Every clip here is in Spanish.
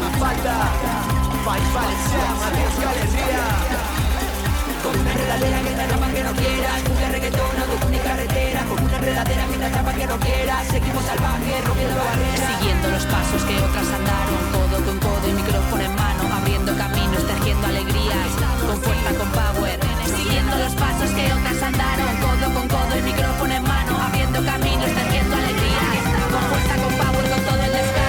falta. País Valenciano, adiós galería. Con una enredadera que te atrapa que no quieras, cumbia, reggaetón, autotune y carretera. Con una enredadera que te atrapa que no quieras, seguimos salvajes, rompiendo barreras. Siguiendo los pasos que otras andaron, codo con codo y micrófono en mano, abriendo caminos, tejiendo alegrías, con fuerza, con power. Siguiendo los pasos que otras andaron, codo con codo y micrófono en mano, abriendo caminos, tejiendo alegrías, con fuerza, con power, con todo el descaro.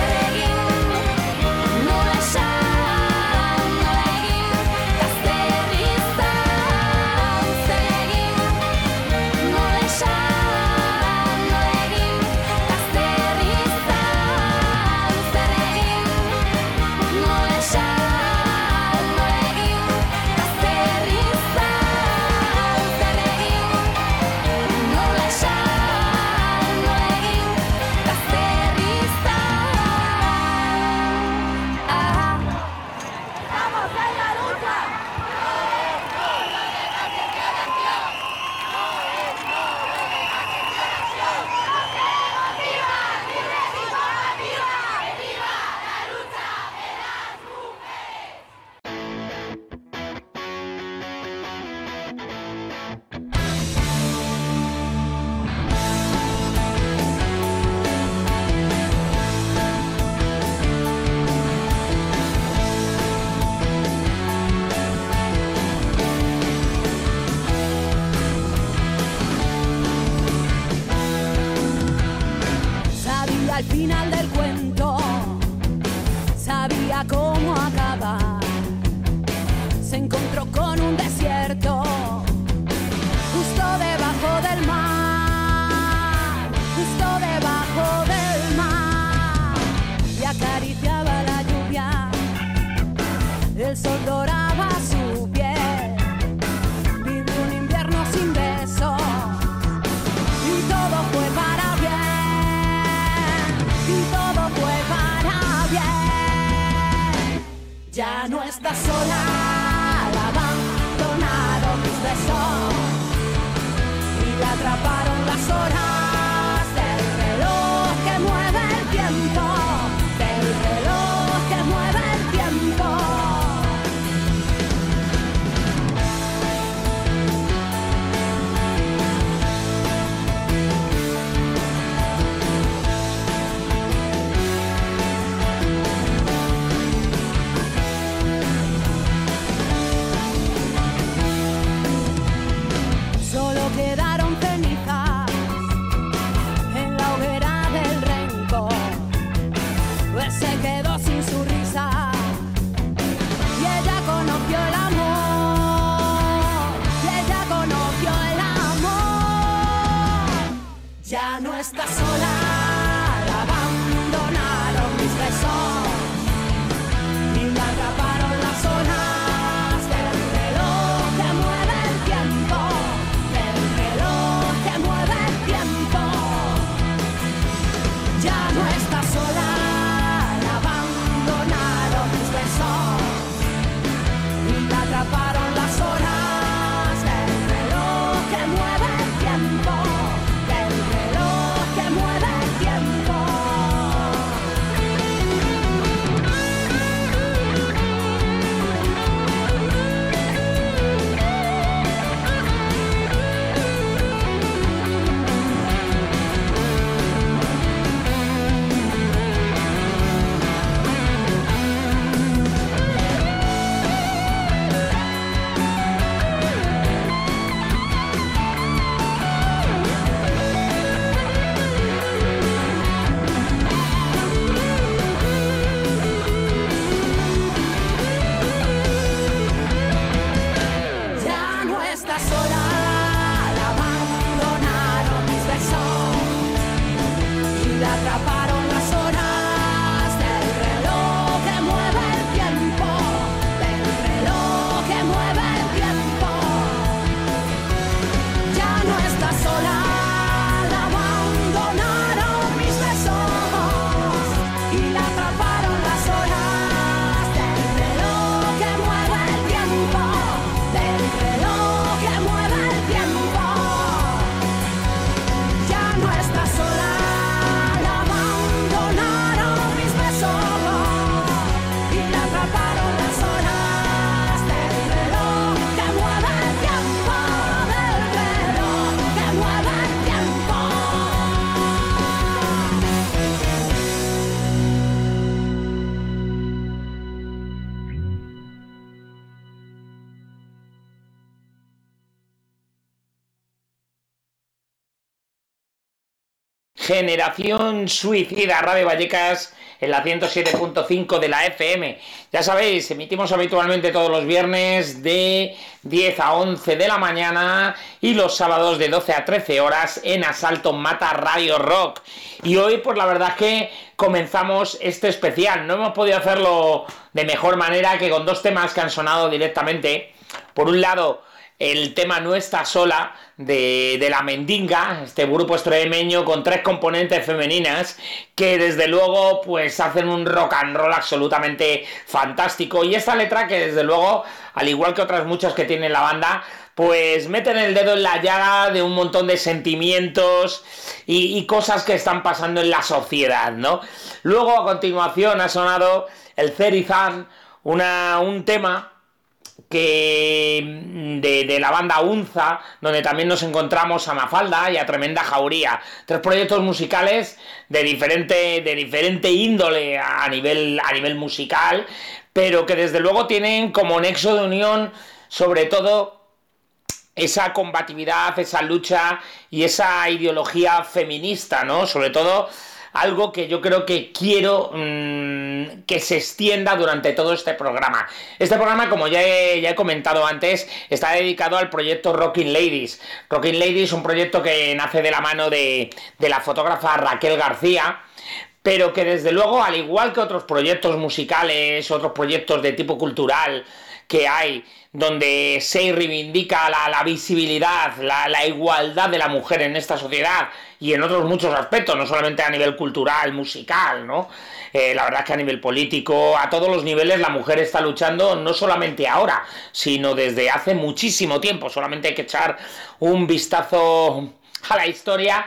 Al final del cuento sabía cómo acabar. Se encontró con un desierto justo debajo del mar, justo debajo del mar. Y acariciaba la lluvia, el sol doraba su piel. Vivió un invierno sin besos y todo fue para bien. Y todo fue para bien. Ya no estás sola, la abandonaron mis besos y la atraparon las horas del reloj que mueve el tiempo, del reloj que mueve el tiempo. Quedaron cenizas en la hoguera del rencor. Él se quedó sin su risa y ella conoció el amor, y ella conoció el amor. Ya no está sola, la abandonaron mis besos y la atraparon las horas del reloj que mueve el tiempo. Ya no está sola, la abandonaron mis besos y la atraparon las horas del reloj que mueve el tiempo, del reloj que mueve el tiempo. Generación Suicida, Radio Vallecas, en la 107.5 de la FM. Ya sabéis, emitimos habitualmente todos los viernes de 10 a 11 de la mañana y los sábados de 12 a 13 horas en Asalto Mata Radio Rock. Y hoy, pues la verdad es que comenzamos este especial. No hemos podido hacerlo de mejor manera que con dos temas que han sonado directamente. Por un lado, el tema No Está Sola de La Mendinga, este grupo extremeño con 3 componentes femeninas que desde luego pues hacen un rock and roll absolutamente fantástico, y esta letra que desde luego, al igual que otras muchas que tiene la banda, pues meten el dedo en la llaga de un montón de sentimientos y cosas que están pasando en la sociedad, ¿no? Luego a continuación ha sonado el Cerizán, un tema que de la banda Unza, donde también nos encontramos a Mafalda y a Tremenda Jauría. 3 proyectos musicales de diferente índole a nivel musical, pero que desde luego tienen como nexo de unión sobre todo esa combatividad, esa lucha y esa ideología feminista, ¿no? Sobre todo algo que yo creo que quiero que se extienda durante todo este programa. Este programa, como ya he comentado antes, está dedicado al proyecto Rockin' Ladies. Rockin' Ladies, un proyecto que nace de la mano de la fotógrafa Raquel García, pero que desde luego, al igual que otros proyectos musicales, otros proyectos de tipo cultural que hay, donde se reivindica la visibilidad, la igualdad de la mujer en esta sociedad y en otros muchos aspectos, no solamente a nivel cultural, musical, ¿no? La verdad es que a nivel político, a todos los niveles, la mujer está luchando no solamente ahora, sino desde hace muchísimo tiempo. Solamente hay que echar un vistazo a la historia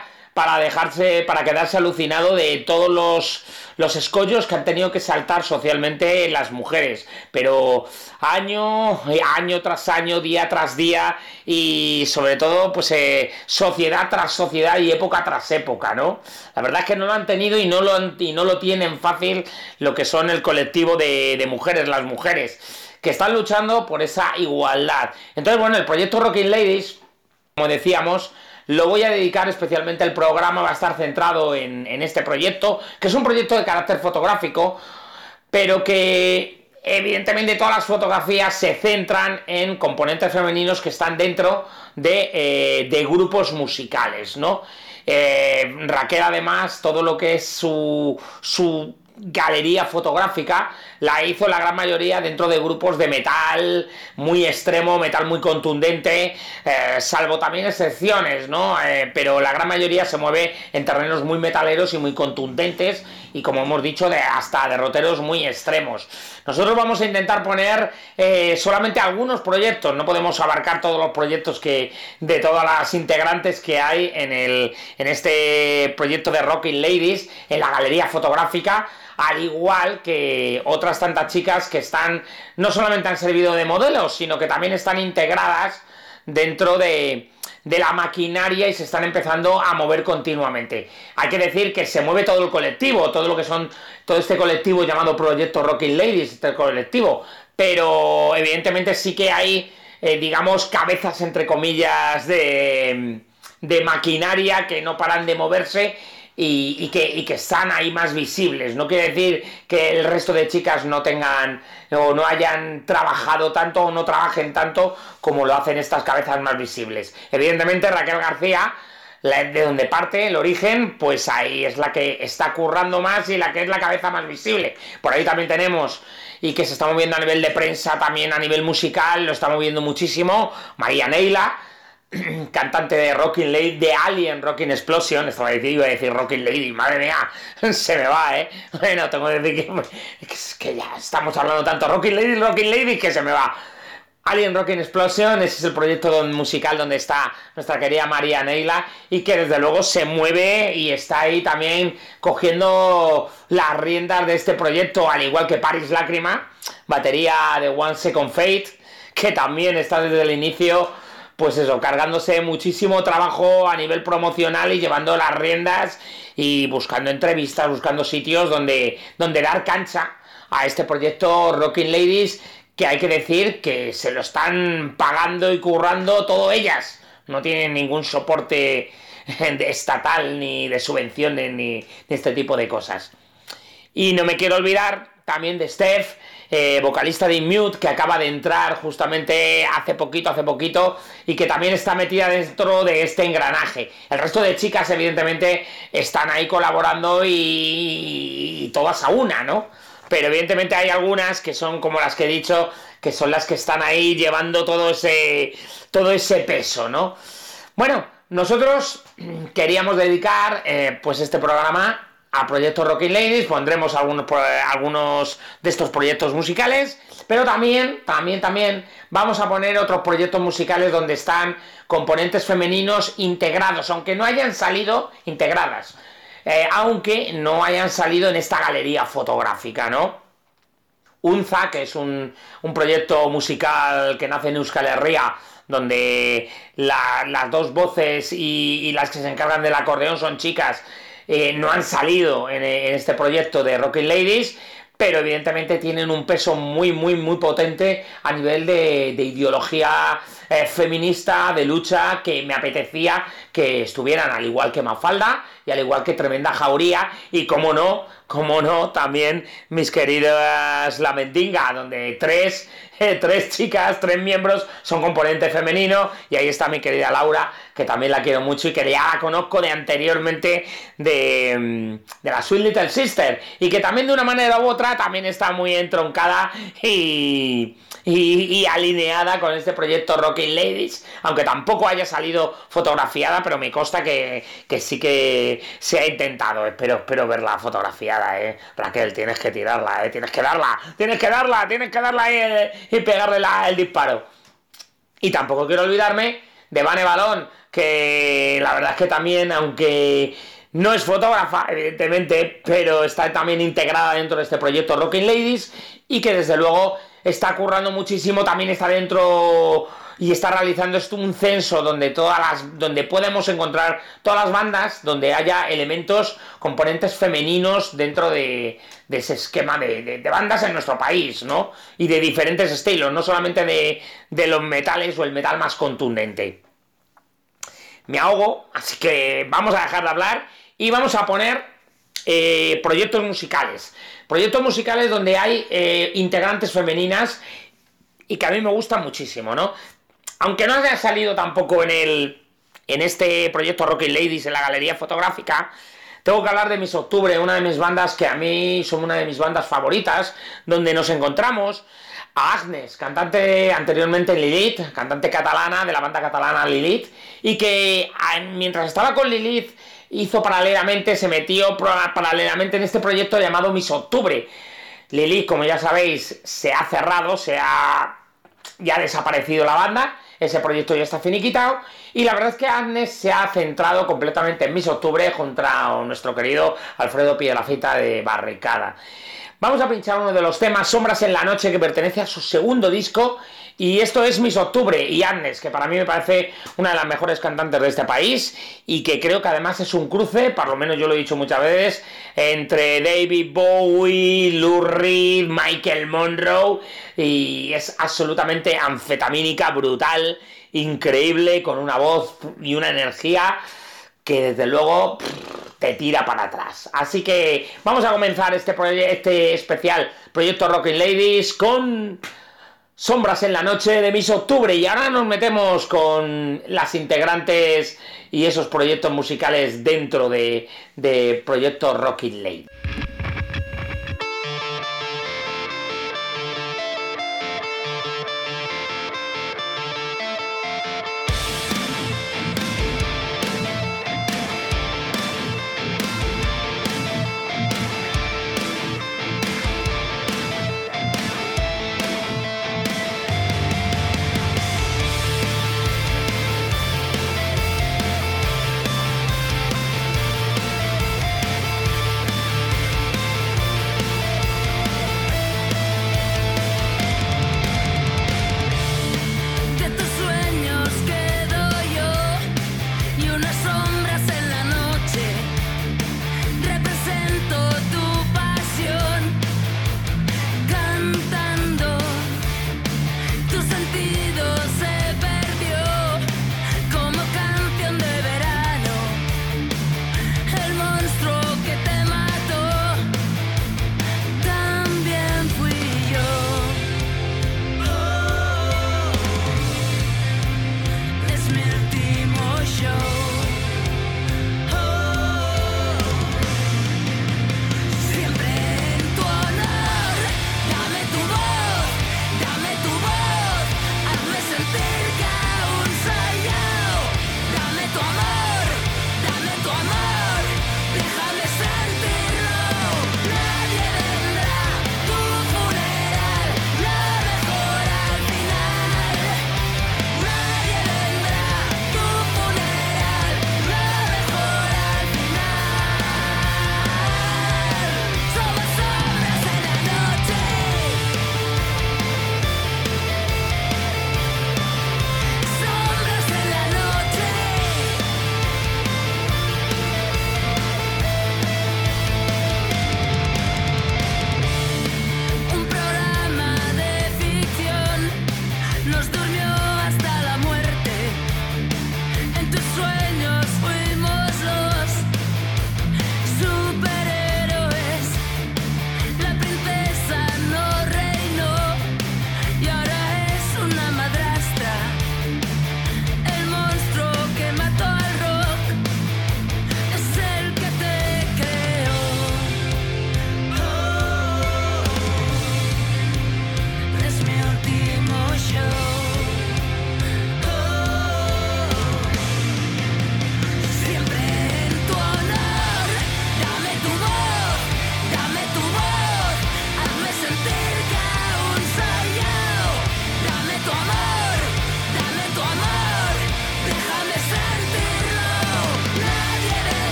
para quedarse alucinado de todos los escollos que han tenido que saltar socialmente las mujeres, pero año tras año, día tras día, y sobre todo pues sociedad tras sociedad y época tras época, ¿no? La verdad es que no lo han tenido y no lo tienen fácil lo que son el colectivo de mujeres, las mujeres que están luchando por esa igualdad. Entonces, bueno, el proyecto Rockin' Ladies, como decíamos, lo voy a dedicar especialmente, el programa va a estar centrado en este proyecto, que es un proyecto de carácter fotográfico, pero que evidentemente todas las fotografías se centran en componentes femeninos que están dentro de grupos musicales, ¿no? Raquel, además, todo lo que es su galería fotográfica la hizo la gran mayoría dentro de grupos de metal muy extremo, metal muy contundente, salvo también excepciones, ¿no? Pero la gran mayoría se mueve en terrenos muy metaleros y muy contundentes, y como hemos dicho, hasta derroteros muy extremos. Nosotros vamos a intentar poner solamente algunos proyectos, no podemos abarcar todos los proyectos de todas las integrantes que hay en este proyecto de Rockin' Ladies, en la galería fotográfica, al igual que otras tantas chicas que no solamente han servido de modelos, sino que también están integradas dentro de la maquinaria y se están empezando a mover continuamente. Hay que decir que se mueve todo el colectivo, todo este colectivo llamado Proyecto Rockin' Ladies, este colectivo, pero evidentemente sí que hay, digamos, cabezas entre comillas de maquinaria que no paran de moverse y que están ahí más visibles. No quiere decir que el resto de chicas no tengan o no hayan trabajado tanto o no trabajen tanto como lo hacen estas cabezas más visibles. Evidentemente Raquel García, de donde parte el origen, pues ahí es la que está currando más y la que es la cabeza más visible. Por ahí también tenemos, y que se está moviendo a nivel de prensa, también a nivel musical, lo está moviendo muchísimo, María Neila, cantante de Rockin' Lady, de Alien Rockin' Explosion. Iba a decir Rockin' Lady, madre mía, se me va, bueno, tengo que decir que ya estamos hablando tanto Rockin' Lady, que se me va. Alien Rockin' Explosion, ese es el proyecto musical donde está nuestra querida María Neila, y que desde luego se mueve y está ahí también cogiendo las riendas de este proyecto, al igual que Paris Lágrima, batería de One Second Fate, que también está desde el inicio, pues eso, cargándose muchísimo trabajo a nivel promocional y llevando las riendas y buscando entrevistas, buscando sitios donde dar cancha a este proyecto Rockin' Ladies, que hay que decir que se lo están pagando y currando todo ellas. No tienen ningún soporte estatal, ni de subvenciones, ni de este tipo de cosas. Y no me quiero olvidar también de Steph, vocalista de Inmute, que acaba de entrar justamente hace poquito, y que también está metida dentro de este engranaje. El resto de chicas, evidentemente, están ahí colaborando y todas a una, ¿no? Pero evidentemente hay algunas que son como las que he dicho, que son las que están ahí llevando todo ese peso, ¿no? Bueno, nosotros queríamos dedicar pues este programa a Proyecto Rocking Ladies. Pondremos algunos de estos proyectos musicales, pero también vamos a poner otros proyectos musicales donde están componentes femeninos integrados, aunque no hayan salido integradas, aunque no hayan salido en esta galería fotográfica, ¿no? Unza, que es un proyecto musical que nace en Euskal Herria, donde las dos voces y las que se encargan del acordeón son chicas, no han salido en este proyecto de Rocking Ladies, pero evidentemente tienen un peso muy potente a nivel de ideología feminista, de lucha, que me apetecía que estuvieran, al igual que Mafalda y al igual que Tremenda Jauría, y como no, también mis queridas La Mendinga, donde tres chicas, 3 miembros son componente femenino, y ahí está mi querida Laura, que también la quiero mucho y que ya la conozco de anteriormente de la Sweet Little Sister, y que también de una manera u otra también está muy entroncada y alineada con este proyecto Rocking Ladies, aunque tampoco haya salido fotografiada, pero me consta que sí que se ha intentado. Espero verla fotografiada, Raquel, tienes que tirarla, tienes que darla y pegarle el disparo. Y tampoco quiero olvidarme de Vane Balón, que la verdad es que también, aunque no es fotógrafa, evidentemente, pero está también integrada dentro de este proyecto Rocking Ladies, y que desde luego está currando muchísimo, también está dentro y está realizando un censo donde podemos encontrar todas las bandas donde haya elementos, componentes femeninos dentro de ese esquema de bandas en nuestro país, ¿no? Y de diferentes estilos, no solamente de los metales o el metal más contundente. Me ahogo, así que vamos a dejar de hablar y vamos a poner proyectos musicales donde hay integrantes femeninas y que a mí me gustan muchísimo, ¿no? Aunque no haya salido tampoco en este proyecto Rocking Ladies en la galería fotográfica, tengo que hablar de Miss Octubre, una de mis bandas que a mí son una de mis bandas favoritas, donde nos encontramos a Agnes, cantante anteriormente en Lilith, cantante catalana de la banda catalana Lilith, y que mientras estaba con Lilith se metió paralelamente en este proyecto llamado Miss Octubre. Lilith, como ya sabéis, se ha cerrado, ya ha desaparecido la banda, ese proyecto ya está finiquitado, y la verdad es que Agnes se ha centrado completamente en Miss Octubre contra nuestro querido Alfredo Piedrafita de Barricada. Vamos a pinchar uno de los temas, Sombras en la Noche, que pertenece a su segundo disco, y esto es Miss Octubre y Agnes, que para mí me parece una de las mejores cantantes de este país, y que creo que además es un cruce, por lo menos yo lo he dicho muchas veces, entre David Bowie, Lou Reed, Michael Monroe, y es absolutamente anfetamínica, brutal, increíble, con una voz y una energía que desde luego te tira para atrás. Así que vamos a comenzar este especial Proyecto Rocking Ladies con Sombras en la Noche de Miss Octubre, y ahora nos metemos con las integrantes y esos proyectos musicales dentro de Proyecto Rocking Ladies.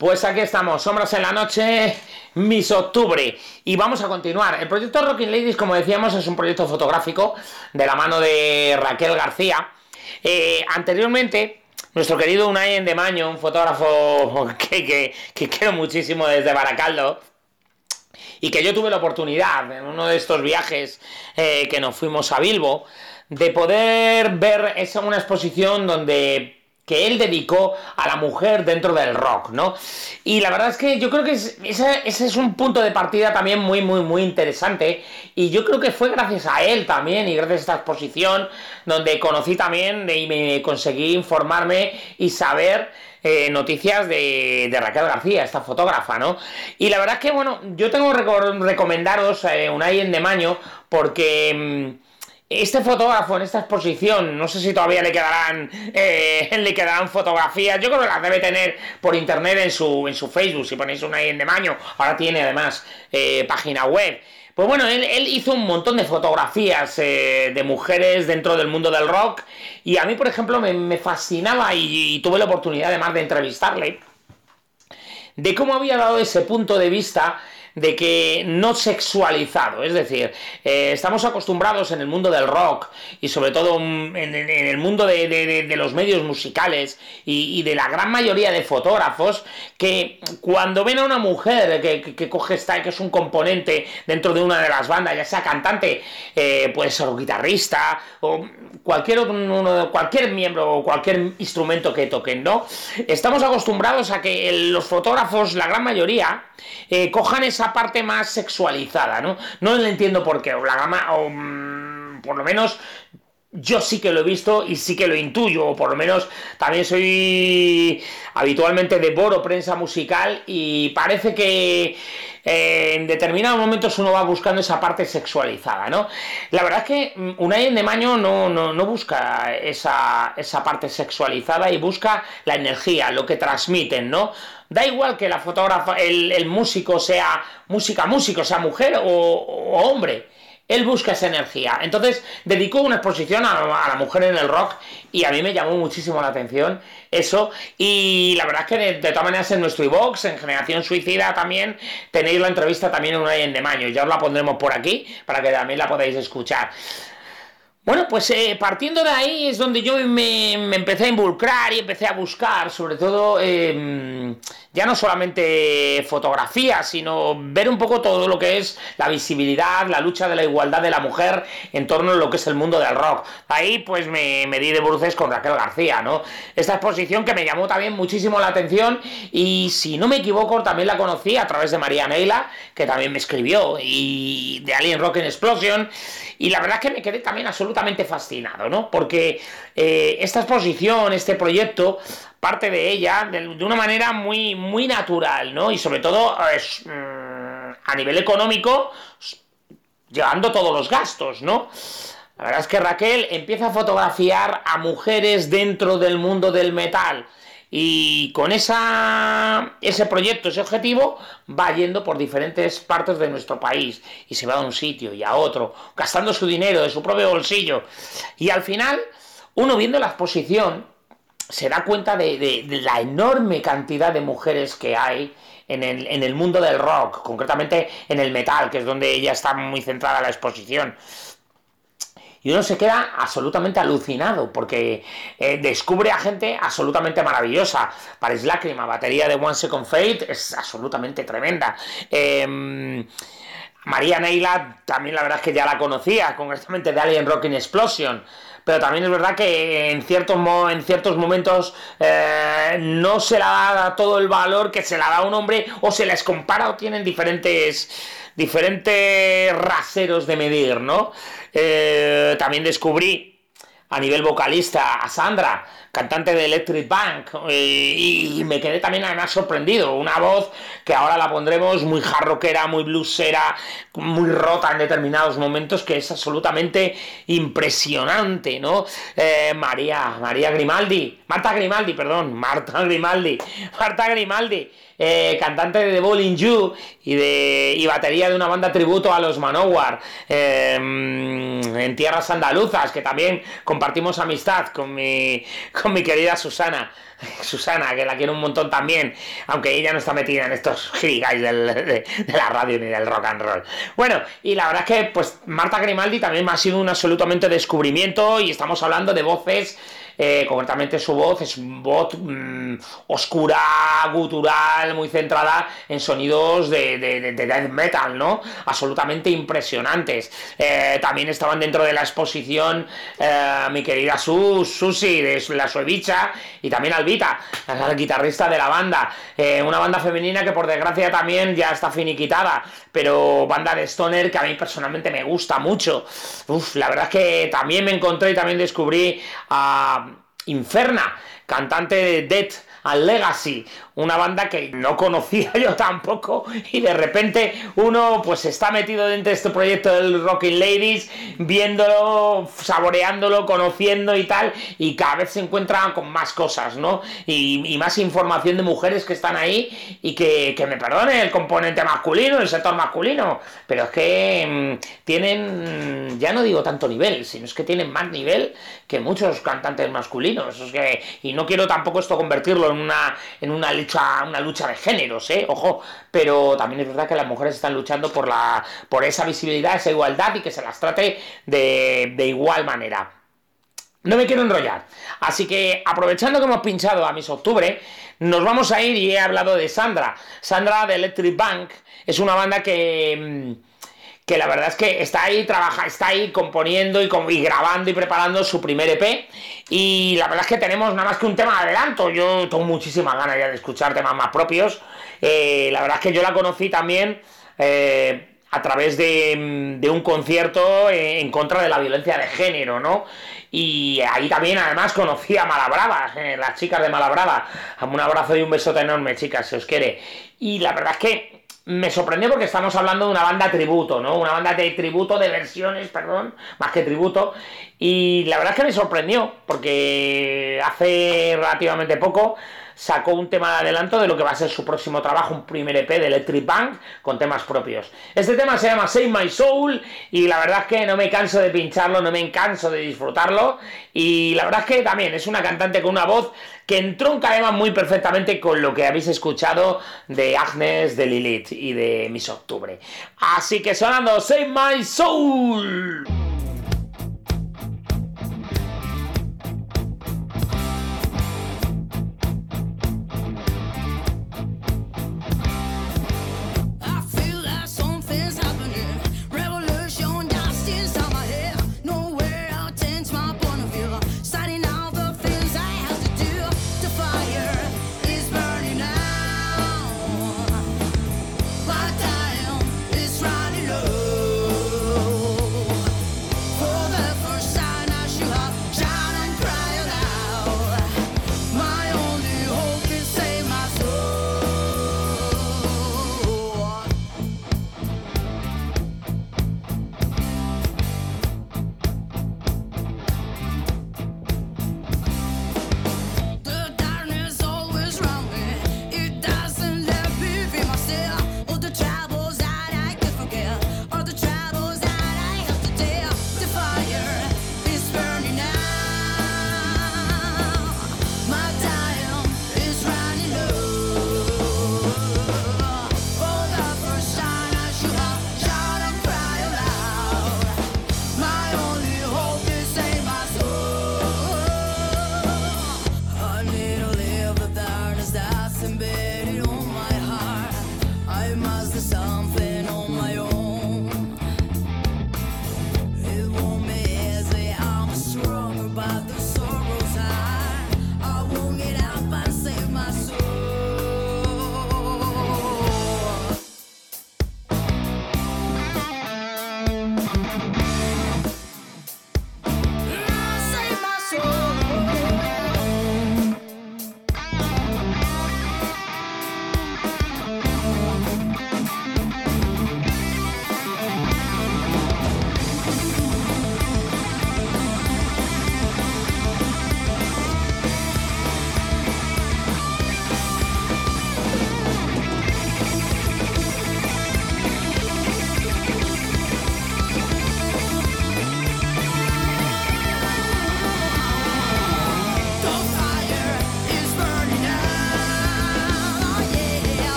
Pues aquí estamos, Sombras en la Noche, Miss Octubre, y vamos a continuar. El proyecto Rocking Ladies, como decíamos, es un proyecto fotográfico de la mano de Raquel García. Anteriormente, nuestro querido Unai Endemaño, un fotógrafo que quiero muchísimo desde Baracaldo, y que yo tuve la oportunidad en uno de estos viajes que nos fuimos a Bilbo, de poder ver una exposición que él dedicó a la mujer dentro del rock, ¿no? Y la verdad es que yo creo que ese es un punto de partida también muy interesante, y yo creo que fue gracias a él también y gracias a esta exposición donde conocí también y me conseguí informarme y saber noticias de Raquel García, esta fotógrafa, ¿no? Y la verdad es que, bueno, yo tengo que recomendaros Unai Endemaño porque este fotógrafo en esta exposición, no sé si todavía le quedarán fotografías, yo creo que las debe tener por internet en su Facebook, si ponéis Unai Endemaño, ahora tiene además página web. Pues bueno, él hizo un montón de fotografías de mujeres dentro del mundo del rock, y a mí, por ejemplo, me fascinaba y tuve la oportunidad además de entrevistarle, de cómo había dado ese punto de vista de que no sexualizado, es decir, estamos acostumbrados en el mundo del rock y sobre todo en el mundo de los medios musicales y de la gran mayoría de fotógrafos, que cuando ven a una mujer que coge que es un componente dentro de una de las bandas, ya sea cantante, puede ser guitarrista o cualquier miembro o cualquier instrumento que toquen, ¿no? Estamos acostumbrados a que los fotógrafos, la gran mayoría, cojan esa parte más sexualizada, ¿no? No lo entiendo por qué, por lo menos yo sí que lo he visto y sí que lo intuyo, o por lo menos también habitualmente devoro prensa musical, y parece que en determinados momentos uno va buscando esa parte sexualizada, ¿no? La verdad es que Unai Endemaño no busca esa parte sexualizada, y busca la energía, lo que transmiten, ¿no? Da igual que la fotógrafa, el músico sea músico, sea mujer o hombre. Él busca esa energía. Entonces dedicó una exposición a la mujer en el rock, y a mí me llamó muchísimo la atención eso. Y la verdad es que de todas maneras en nuestro iVoox, en Generación Suicida, también tenéis la entrevista también en Unai Endemaño. Ya os la pondremos por aquí para que también la podáis escuchar. Bueno, pues partiendo de ahí es donde yo me empecé a involucrar y empecé a buscar, sobre todo, ya no solamente fotografías, sino ver un poco todo lo que es la visibilidad, la lucha de la igualdad de la mujer en torno a lo que es el mundo del rock. Ahí pues me di de bruces con Raquel García, ¿no? Esta exposición que me llamó también muchísimo la atención, y si no me equivoco también la conocí a través de María Neila, que también me escribió, y de Alien Rock Explosion, y la verdad es que me quedé también absolutamente fascinado, ¿no? Porque esta exposición, este proyecto, parte de ella de una manera muy natural, ¿no? Y sobre todo a nivel económico, llevando todos los gastos, ¿no? La verdad es que Raquel empieza a fotografiar a mujeres dentro del mundo del metal, y con ese proyecto, ese objetivo, va yendo por diferentes partes de nuestro país, y se va de un sitio y a otro, gastando su dinero de su propio bolsillo, y al final, uno viendo la exposición, se da cuenta de la enorme cantidad de mujeres que hay en el mundo del rock, concretamente en el metal, que es donde ella está muy centrada la exposición. Y uno se queda absolutamente alucinado, porque descubre a gente absolutamente maravillosa. Paris Lágrima, batería de One Second Fate, es absolutamente tremenda. María Neila, también la verdad es que ya la conocía, concretamente de Alien Rock Explosion. Pero también es verdad que en ciertos momentos no se le da todo el valor que se le da a un hombre, o se les compara, o tienen diferentes raseros de medir, ¿no? También descubrí a nivel vocalista a Sandra, cantante de Electric Bank, y me quedé también además sorprendido. Una voz que ahora la pondremos muy hard rockera, muy bluesera, muy rota en determinados momentos, que es absolutamente impresionante, ¿no? Marta Grimaldi, cantante de The Bowling You y batería de una banda tributo a los Manowar, en tierras andaluzas, que también compartimos amistad con mi querida Susana, que la quiero un montón también, aunque ella no está metida en estos gigas de la radio ni del rock and roll. Bueno, y la verdad es que pues Marta Grimaldi también me ha sido un absolutamente descubrimiento, y estamos hablando de voces. Concretamente su voz es voz oscura, gutural, muy centrada en sonidos de death metal, ¿no? Absolutamente impresionantes. También estaban dentro de la exposición mi querida Susi, de la Suevicha, y también Albita, la guitarrista de la banda. Una banda femenina que por desgracia también ya está finiquitada, pero banda de stoner que a mí personalmente me gusta mucho. La verdad es que también me encontré y también descubrí a Inferna, cantante de Death and Legacy, una banda que no conocía yo tampoco, y de repente uno pues está metido dentro de este proyecto del Rockin' Ladies, viéndolo, saboreándolo, conociendo y tal, y cada vez se encuentran con más cosas, ¿no? Y más información de mujeres que están ahí, y que me perdone el componente masculino, el sector masculino, pero es que tienen, ya no digo tanto nivel, sino es que tienen más nivel que muchos cantantes masculinos. Es que, y no quiero tampoco esto convertirlo en una lucha de géneros, ojo, pero también es verdad que las mujeres están luchando por esa visibilidad, esa igualdad, y que se las trate de igual manera. No me quiero enrollar, así que aprovechando que hemos pinchado a Miss Octubre, nos vamos a ir, y he hablado de Sandra de Electric Bank. Es una banda que la verdad es que está ahí componiendo y grabando y preparando su primer EP, y la verdad es que tenemos nada más que un tema de adelanto. Yo tengo muchísimas ganas ya de escuchar temas más propios. La verdad es que yo la conocí también a través de un concierto en contra de la violencia de género, ¿no? Y ahí también además conocí a Malabrava, las chicas de Malabrava. Un abrazo y un besote enorme, chicas, se os quiere. Y la verdad es que me sorprendió, porque estamos hablando de una banda tributo, ¿no? Una banda de tributo, de versiones, perdón, más que tributo. Y la verdad es que me sorprendió, porque hace relativamente poco sacó un tema de adelanto de lo que va a ser su próximo trabajo, un primer EP de Electric Bank con temas propios. Este tema se llama Save My Soul, y la verdad es que no me canso de pincharlo, no me canso de disfrutarlo, y la verdad es que también es una cantante con una voz que entronca además muy perfectamente con lo que habéis escuchado de Agnes, de Lilith y de Miss Octubre. Así que sonando Save My Soul.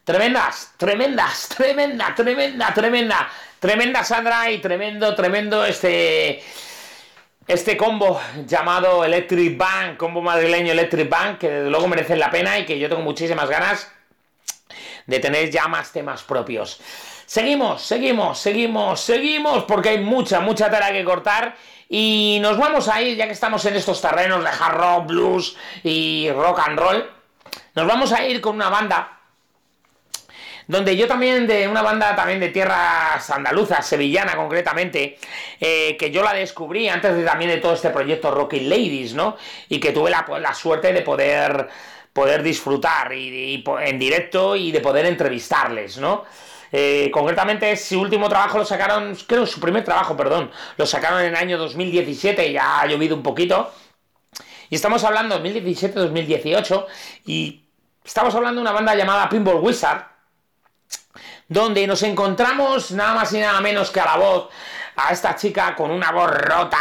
Tremenda Sandra y tremendo este combo llamado Electric Band, combo madrileño Electric Band, que desde luego merecen la pena y que yo tengo muchísimas ganas de tener ya más temas propios. Seguimos, porque hay mucha tela que cortar y nos vamos a ir, ya que estamos en estos terrenos de hard rock, blues y rock and roll, nos vamos a ir con una banda donde yo también, de una banda también de tierras andaluzas, sevillana concretamente, que yo la descubrí antes también de todo este proyecto Rockin' Ladies, ¿no? Y que tuve la suerte de poder disfrutar y en directo y de poder entrevistarles, ¿no? Concretamente su último trabajo lo sacaron, creo su primer trabajo, lo sacaron en el año 2017, ya ha llovido un poquito, y estamos hablando 2017-2018, y estamos hablando de una banda llamada Pinball Wizard, donde nos encontramos nada más y nada menos que a la voz, a esta chica con una voz rota,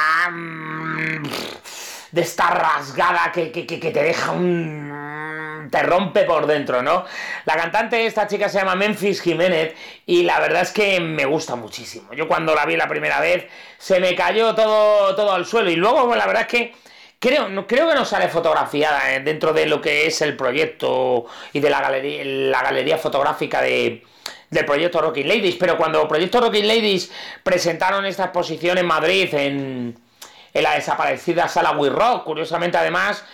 de esta rasgada que te deja te rompe por dentro, ¿no? La cantante de esta chica se llama Memphis Jiménez y la verdad es que me gusta muchísimo. Yo cuando la vi la primera vez se me cayó todo al suelo y luego pues, la verdad es que creo que no sale fotografiada dentro de lo que es el proyecto y de la galería fotográfica del proyecto Rockin' Ladies, pero cuando el proyecto Rockin' Ladies presentaron esta exposición en Madrid en la desaparecida sala We Rock, curiosamente además,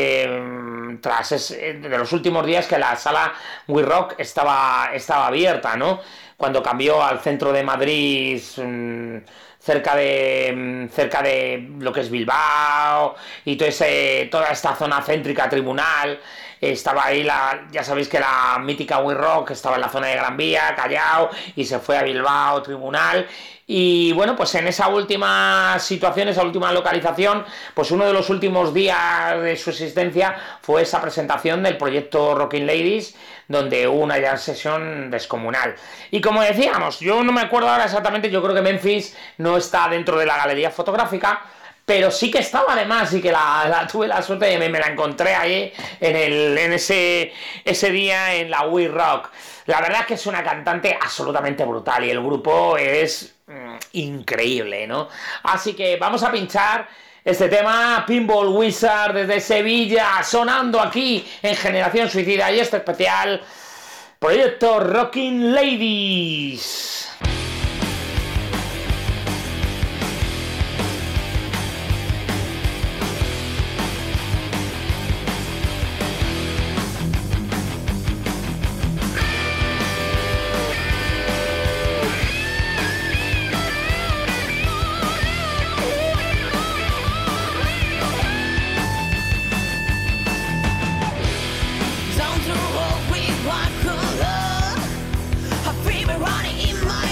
de los últimos días que la sala We Rock estaba abierta, ¿no? Cuando cambió al centro de Madrid, cerca de lo que es Bilbao y toda esta zona céntrica tribunal, estaba ahí ya sabéis que la mítica We Rock estaba en la zona de Gran Vía, Callao, y se fue a Bilbao, tribunal. Y bueno, pues en esa última situación, esa última localización, pues uno de los últimos días de su existencia fue esa presentación del proyecto Rockin' Ladies, donde hubo una jam session descomunal. Y como decíamos, yo no me acuerdo ahora exactamente, yo creo que Memphis no está dentro de la galería fotográfica, pero sí que estaba además y que tuve la suerte de me la encontré ahí en ese día en la We Rock. La verdad es que es una cantante absolutamente brutal y el grupo es increíble, ¿no? Así que vamos a pinchar este tema, Pinball Wizard desde Sevilla, sonando aquí en Generación Suicida y este especial proyecto Rockin' Ladies. Down the road with one color, a fever running in my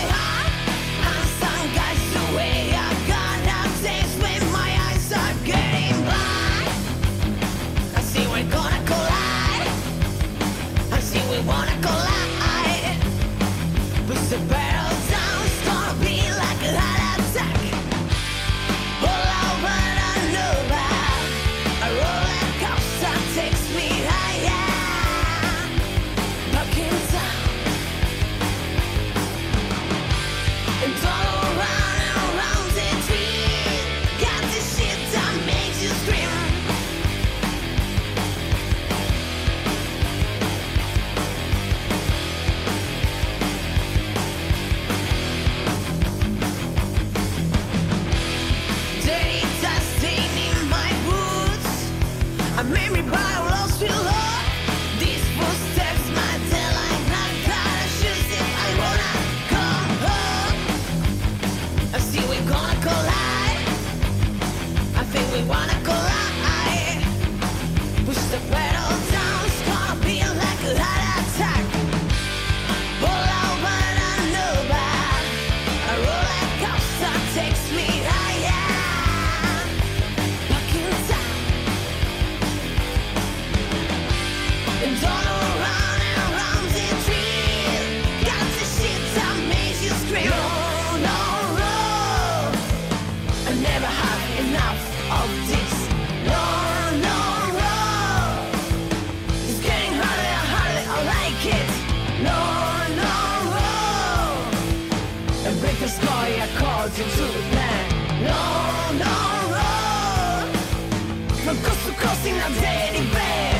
according to the plan. Long, long road from coast to coast in a teddy bear.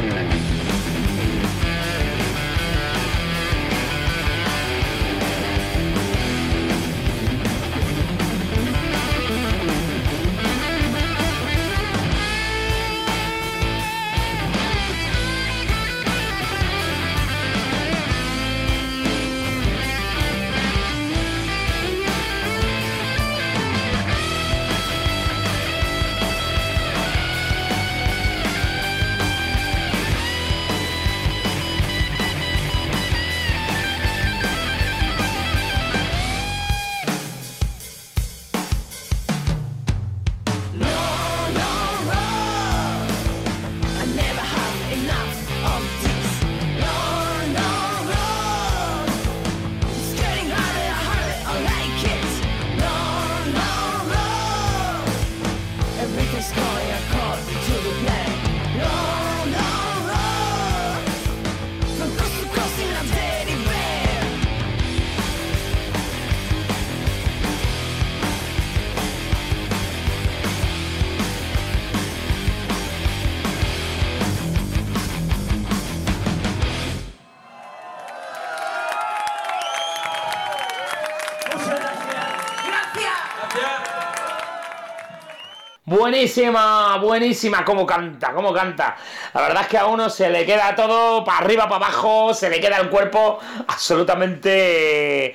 Buenísima, buenísima, cómo canta, cómo canta. La verdad es que a uno se le queda todo para arriba, para abajo, se le queda el cuerpo absolutamente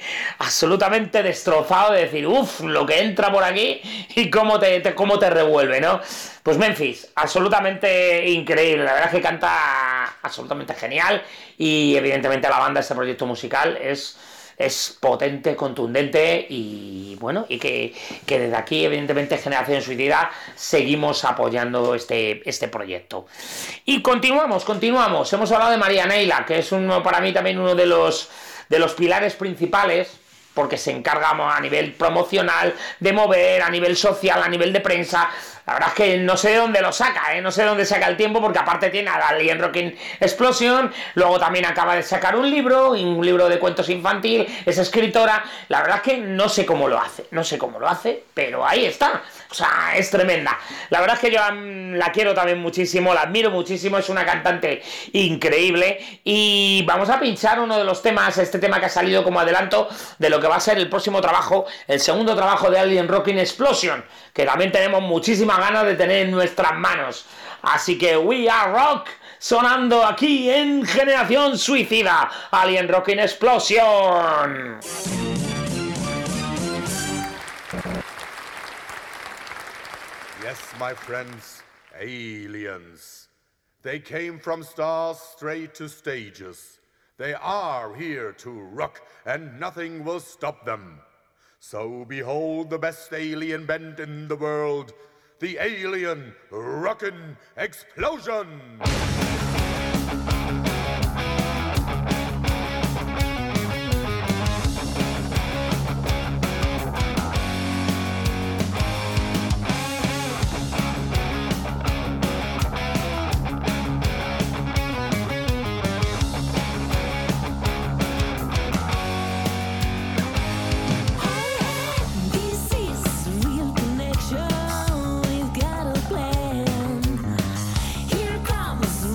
destrozado de decir, uff, lo que entra por aquí y cómo te revuelve, ¿no? Pues Memphis, absolutamente increíble, la verdad es que canta absolutamente genial y evidentemente la banda, este proyecto musical es potente, contundente y bueno, y que desde aquí evidentemente Generación Suicida seguimos apoyando este proyecto. Y continuamos, hemos hablado de María Neila, que es para mí también uno de los pilares principales, porque se encarga a nivel promocional de mover, a nivel social, a nivel de prensa. La verdad es que no sé de dónde lo saca, no sé de dónde saca el tiempo, porque aparte tiene a Alien Rocking Explosion, luego también acaba de sacar un libro de cuentos infantil, es escritora. La verdad es que no sé cómo lo hace, pero ahí está. O sea, es tremenda. La verdad es que yo la quiero también muchísimo, la admiro muchísimo, es una cantante increíble. Y vamos a pinchar uno de los temas, este tema que ha salido como adelanto de lo que va a ser el próximo trabajo, el segundo trabajo de Alien Rocking Explosion, que también tenemos muchísimas ganas de tener en nuestras manos. Así que We Are Rock, sonando aquí en Generación Suicida, Alien Rocking Explosion. Yes, my friends, aliens. They came from stars straight to stages. They are here to rock, and nothing will stop them. So behold the best alien band in the world, the Alien Rockin' Explosion! Here comes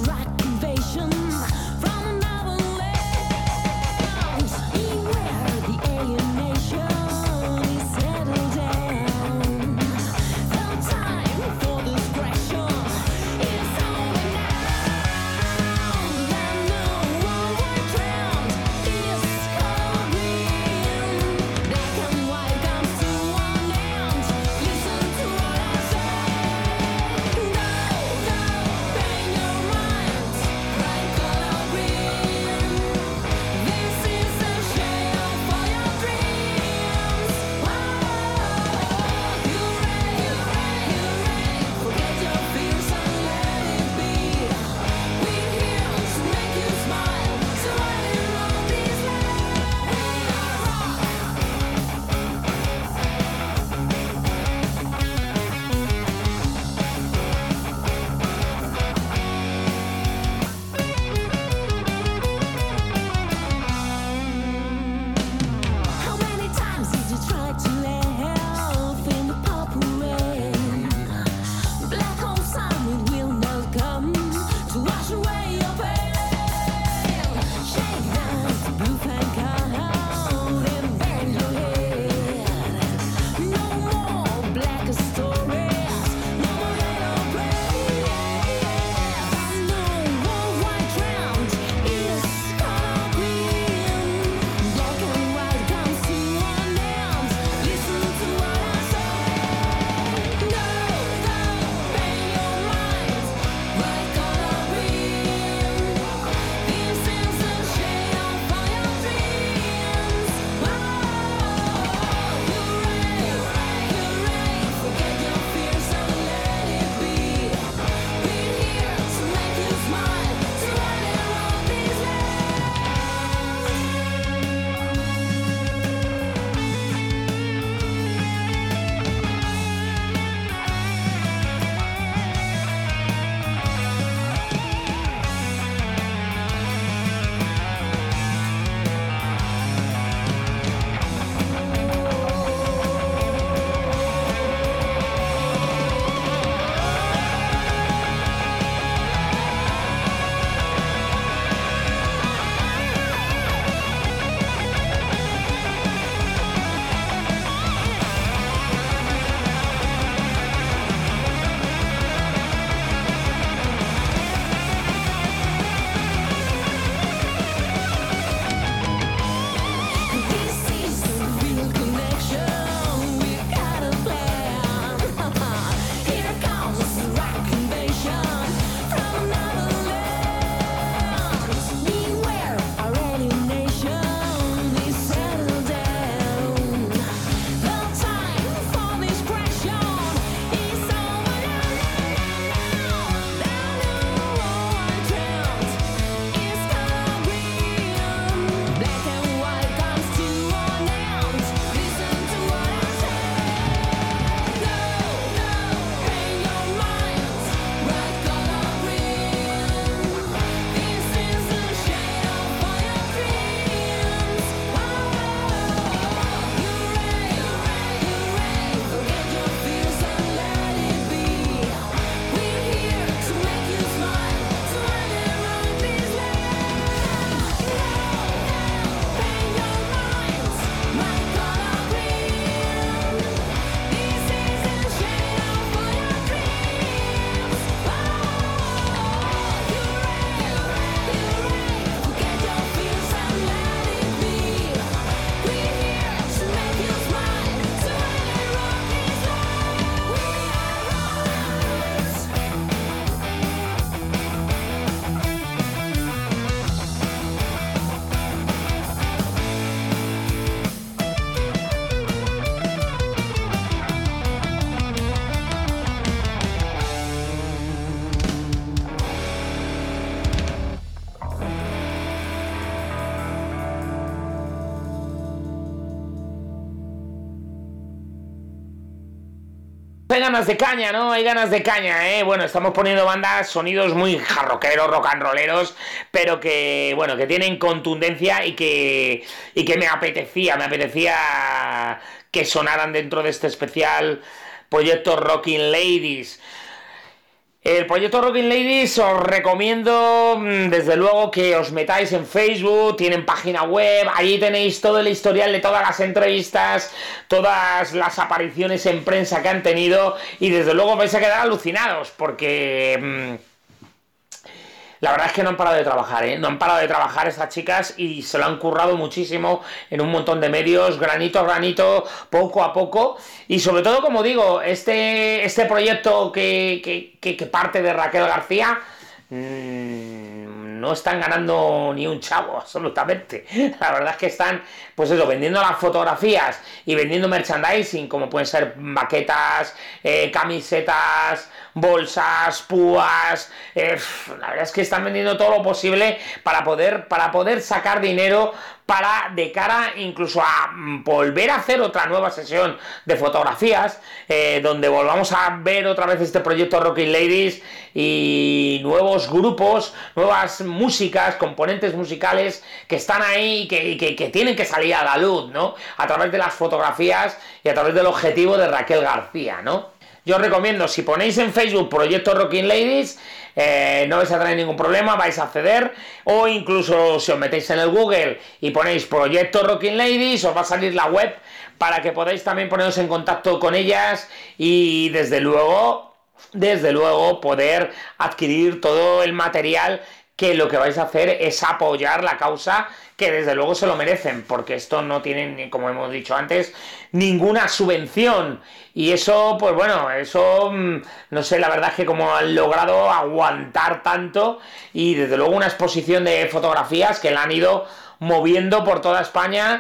hay ganas de caña, ¿no? Hay ganas de caña, ¿eh? Bueno, estamos poniendo bandas, sonidos muy jarroqueros, rock and rolleros, pero que, bueno, que tienen contundencia y que me apetecía que sonaran dentro de este especial proyecto Rockin' Ladies. El proyecto Rockin' Ladies os recomiendo desde luego que os metáis en Facebook, tienen página web, allí tenéis todo el historial de todas las entrevistas, todas las apariciones en prensa que han tenido y desde luego vais a quedar alucinados porque la verdad es que no han parado de trabajar, ¿eh? No han parado de trabajar estas chicas y se lo han currado muchísimo en un montón de medios, granito a granito, poco a poco. Y sobre todo, como digo, este proyecto que parte de Raquel García, no están ganando ni un chavo, absolutamente. La verdad es que están, pues eso, vendiendo las fotografías y vendiendo merchandising, como pueden ser maquetas, camisetas, bolsas, púas. La verdad es que están vendiendo todo lo posible para poder sacar dinero de cara incluso a volver a hacer otra nueva sesión de fotografías, donde volvamos a ver otra vez este proyecto Rockin' Ladies y nuevos grupos, nuevas músicas, componentes musicales que están ahí y que tienen que salir a la luz, ¿no? A través de las fotografías y a través del objetivo de Raquel García, ¿no? Yo os recomiendo, si ponéis en Facebook Proyecto Rockin' Ladies, no vais a tener ningún problema, vais a acceder, o incluso si os metéis en el Google y ponéis Proyecto Rockin' Ladies, os va a salir la web para que podáis también poneros en contacto con ellas y desde luego poder adquirir todo el material, que lo que vais a hacer es apoyar la causa, que desde luego se lo merecen, porque esto no tiene, como hemos dicho antes, ninguna subvención. Y eso, pues bueno, eso, no sé, la verdad es que como han logrado aguantar tanto, y desde luego una exposición de fotografías que la han ido moviendo por toda España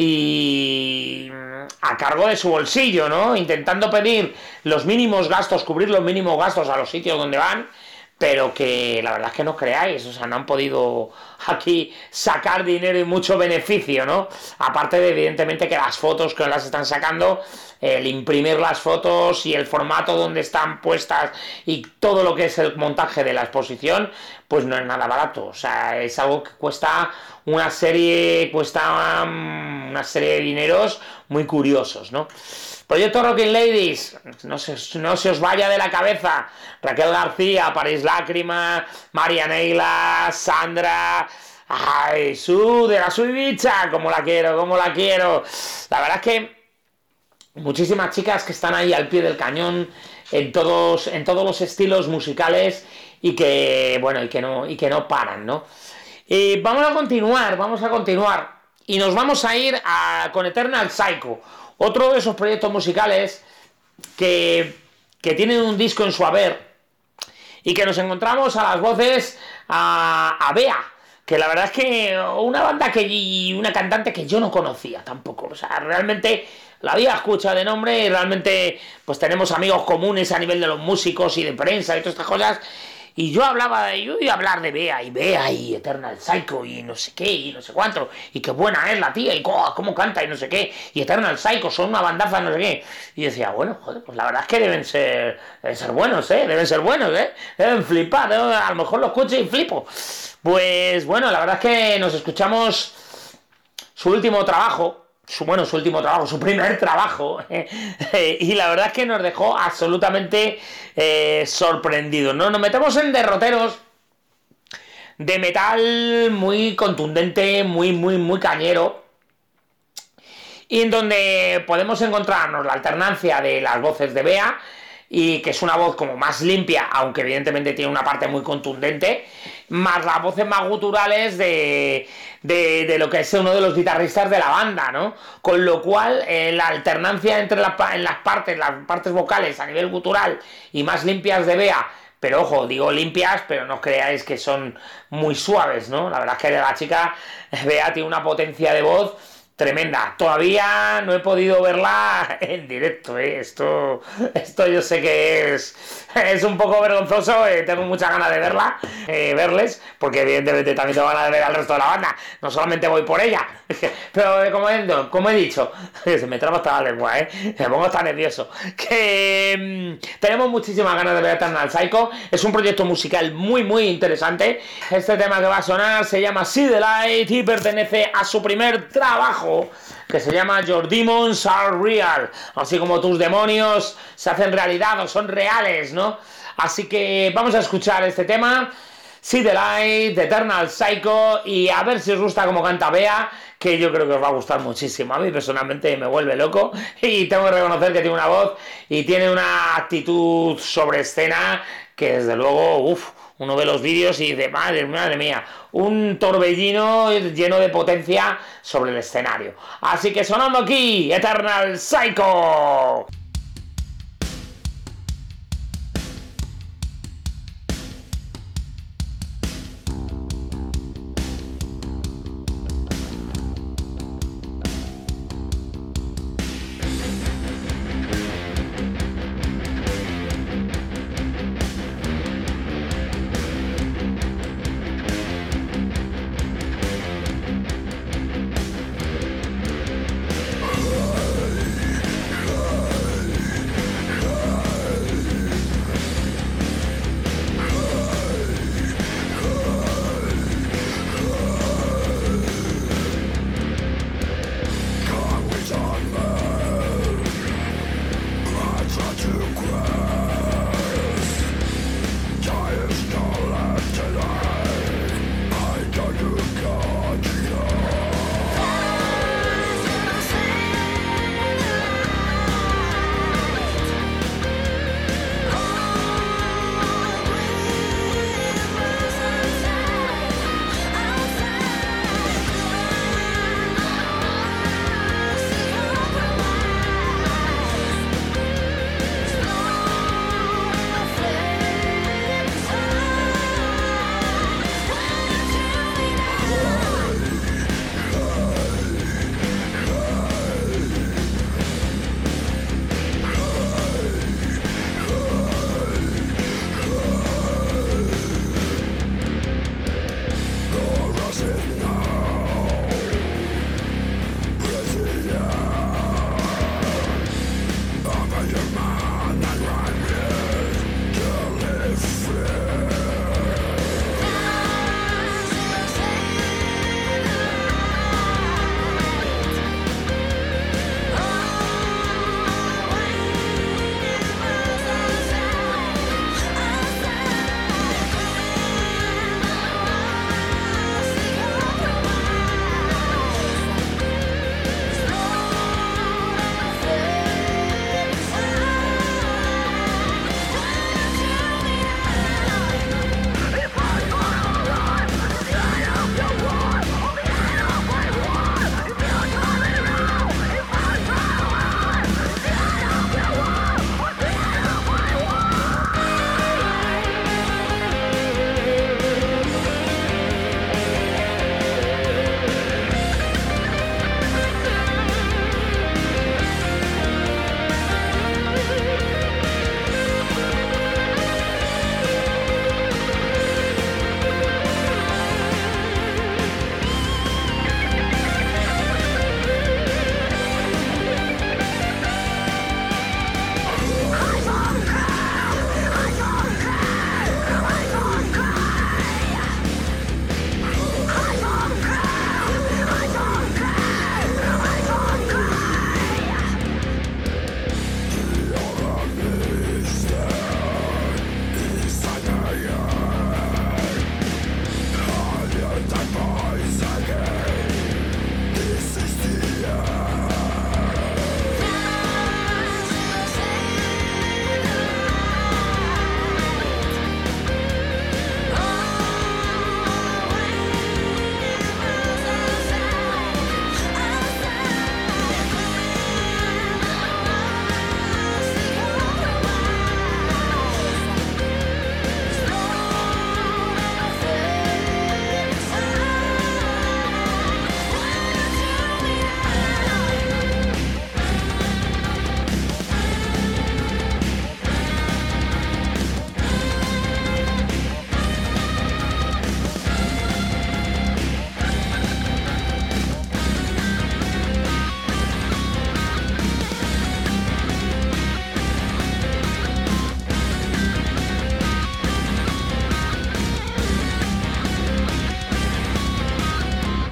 y a cargo de su bolsillo, ¿no? Intentando pedir los mínimos gastos, cubrir los mínimos gastos a los sitios donde van, pero que la verdad es que no creáis, o sea, no han podido aquí sacar dinero y mucho beneficio, ¿no? Aparte de, evidentemente, que las fotos que las están sacando, el imprimir las fotos y el formato donde están puestas y todo lo que es el montaje de la exposición, pues no es nada barato, o sea, es algo que cuesta una serie de dineros muy curiosos, ¿no? Proyecto Rockin' Ladies, no se os vaya de la cabeza. Raquel García, París Lágrima, María Neila, Sandra, ay, de la Suibicha, como la quiero. La verdad es que muchísimas chicas que están ahí al pie del cañón en todos los estilos musicales y que no paran, ¿no? Vamos a continuar y nos vamos a ir con Eternal Psycho. Otro de esos proyectos musicales que tienen un disco en su haber y que nos encontramos a las voces a Bea, que la verdad es que una cantante que yo no conocía tampoco, o sea, realmente la había escuchado de nombre y realmente pues tenemos amigos comunes a nivel de los músicos y de prensa y todas estas cosas. Y yo iba a hablar de Bea y Eternal Psycho y no sé qué y no sé cuánto, y qué buena es la tía y cómo canta y no sé qué, y Eternal Psycho son una bandaza no sé qué. Y yo decía, bueno, joder, pues la verdad es que deben ser buenos, deben flipar, a lo mejor lo escucho y flipo. Pues bueno, la verdad es que nos escuchamos su primer trabajo, y la verdad es que nos dejó absolutamente sorprendidos, ¿no? Nos metemos en derroteros de metal muy contundente, muy cañero, y en donde podemos encontrarnos la alternancia de las voces de Bea, y que es una voz como más limpia, aunque evidentemente tiene una parte muy contundente, más las voces más guturales de lo que es uno de los guitarristas de la banda, ¿no? Con lo cual, la alternancia entre las partes vocales a nivel gutural y más limpias de Bea, pero ojo, digo limpias, pero no creáis que son muy suaves, ¿no? La verdad es que la chica Bea tiene una potencia de voz tremenda. Todavía no he podido verla en directo, ¿eh? Esto yo sé que es un poco vergonzoso, tengo muchas ganas de verles, porque evidentemente también tengo ganas de ver al resto de la banda, no solamente voy por ella, pero como he dicho, se me traba hasta la lengua, me pongo hasta nervioso, que tenemos muchísimas ganas de ver Eternal Psycho. Es un proyecto musical muy muy interesante. Este tema que va a sonar se llama See the Light y pertenece a su primer trabajo, que se llama Your Demons Are Real, así como tus demonios se hacen realidad o son reales, ¿no? Así que vamos a escuchar este tema, See the Light, de Eternal Psycho, y a ver si os gusta como canta Bea, que yo creo que os va a gustar muchísimo. A mí personalmente me vuelve loco y tengo que reconocer que tiene una voz y tiene una actitud sobre escena que desde luego, uno ve los vídeos y dice, madre mía, un torbellino lleno de potencia sobre el escenario. Así que sonando aquí, Eternal Psycho.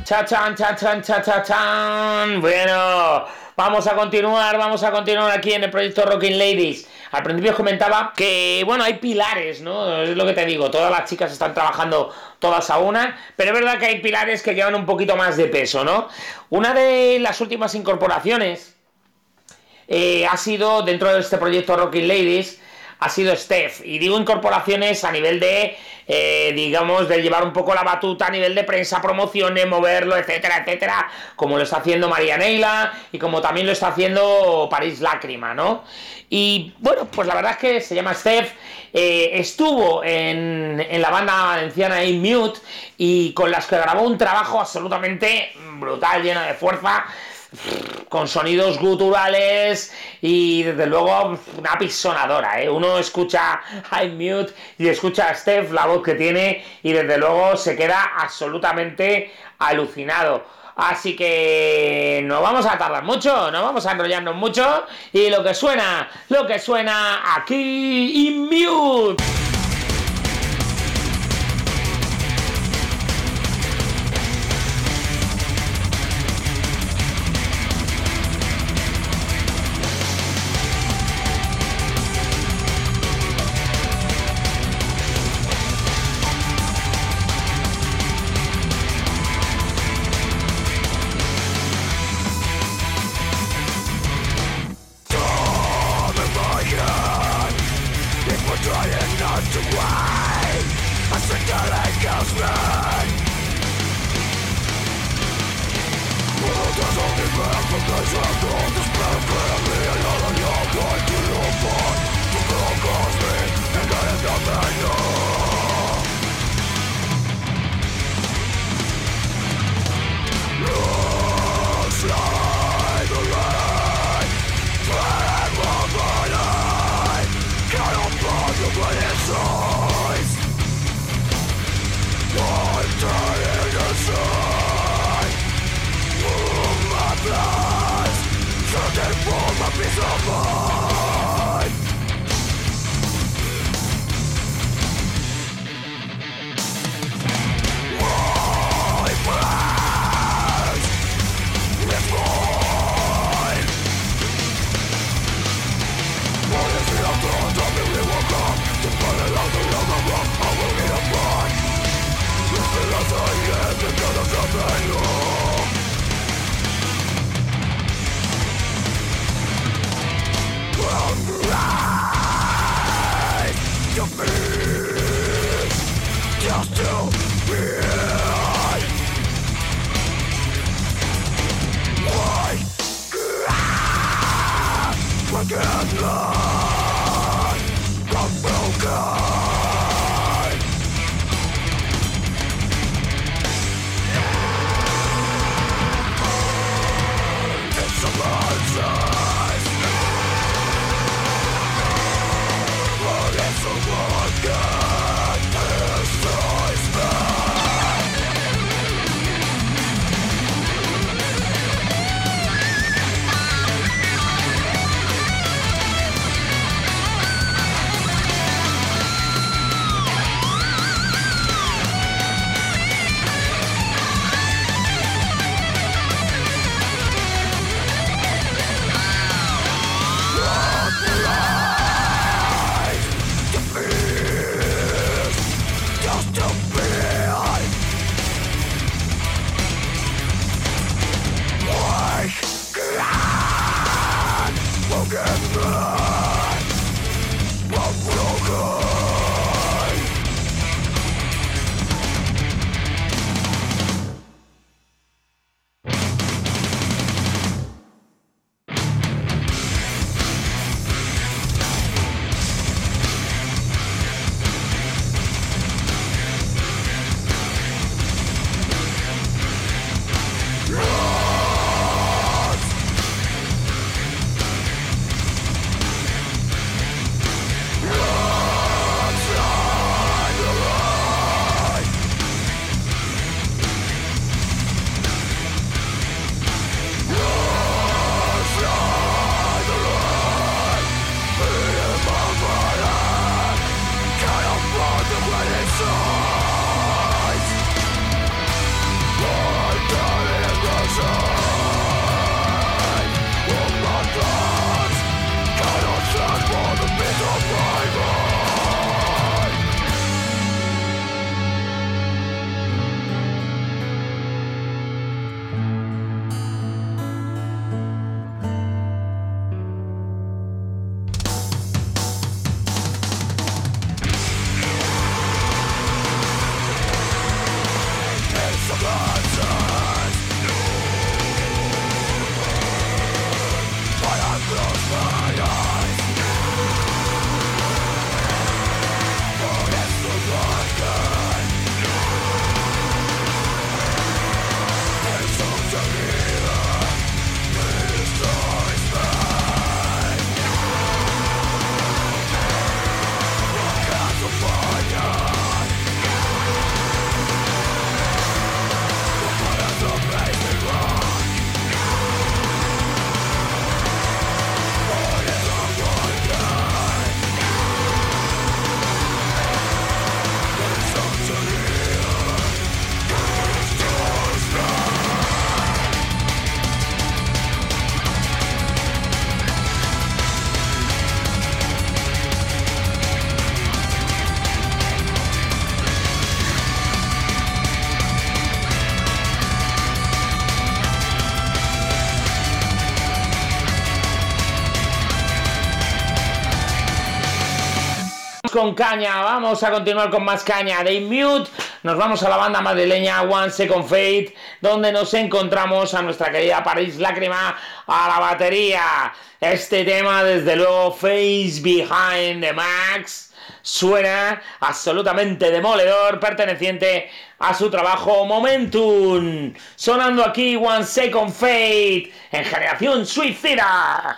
Chachan, chachan, chachan. Bueno, vamos a continuar aquí en el proyecto Rocking Ladies. Al principio os comentaba que, bueno, hay pilares, ¿no? Es lo que te digo, todas las chicas están trabajando todas a una, pero es verdad que hay pilares que llevan un poquito más de peso, ¿no? Una de las últimas incorporaciones ha sido, dentro de este proyecto Rocking Ladies, ha sido Steph, y digo incorporaciones a nivel de, digamos, de llevar un poco la batuta a nivel de prensa, promociones, moverlo, etcétera, etcétera, como lo está haciendo María Neila y como también lo está haciendo París Lágrima, ¿no? Y bueno, pues la verdad es que se llama Steph, estuvo en la banda valenciana Mute y con las que grabó un trabajo absolutamente brutal, lleno de fuerza, con sonidos guturales y desde luego una apisonadora, ¿eh? Uno escucha I'm Mute y escucha a Steph, la voz que tiene, y desde luego se queda absolutamente alucinado. Así que no vamos a tardar mucho, no vamos a enrollarnos mucho, y lo que suena aquí in Mute. Con caña, vamos a continuar con más caña. De Mute nos vamos a la banda madrileña One Second Fate, donde nos encontramos a nuestra querida París Lágrima a la batería. Este tema, desde luego, Face Behind the Max, suena absolutamente demoledor, perteneciente a su trabajo Momentum. Sonando aquí One Second Fate en Generación Suicida.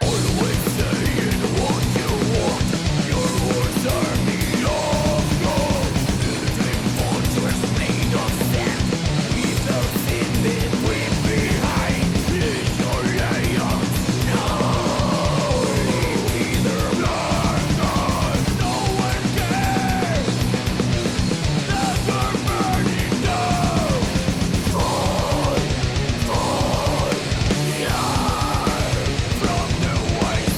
From the way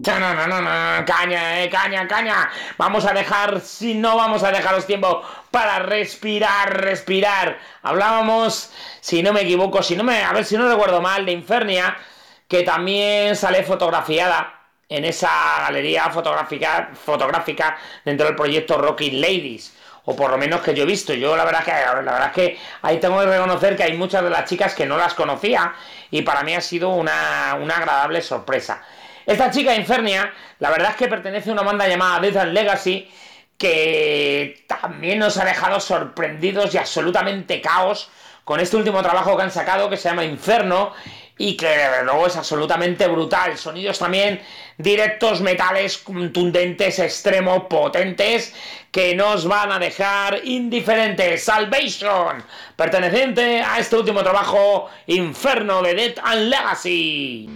Caña. Vamos a dejaros tiempo para respirar. Hablábamos, si no me equivoco, a ver si no recuerdo mal, de Infernia, que también sale fotografiada en esa galería fotográfica dentro del proyecto Rocking Ladies, o por lo menos que yo he visto. Yo la verdad es que ahí tengo que reconocer que hay muchas de las chicas que no las conocía y para mí ha sido una agradable sorpresa. Esta chica Infernia, la verdad es que pertenece a una banda llamada Death and Legacy, que también nos ha dejado sorprendidos y absolutamente caos con este último trabajo que han sacado, que se llama Inferno, y que desde luego es absolutamente brutal. Sonidos también directos, metales contundentes, extremos, potentes, que nos van a dejar indiferentes. Salvation, perteneciente a este último trabajo, Inferno, de Death and Legacy.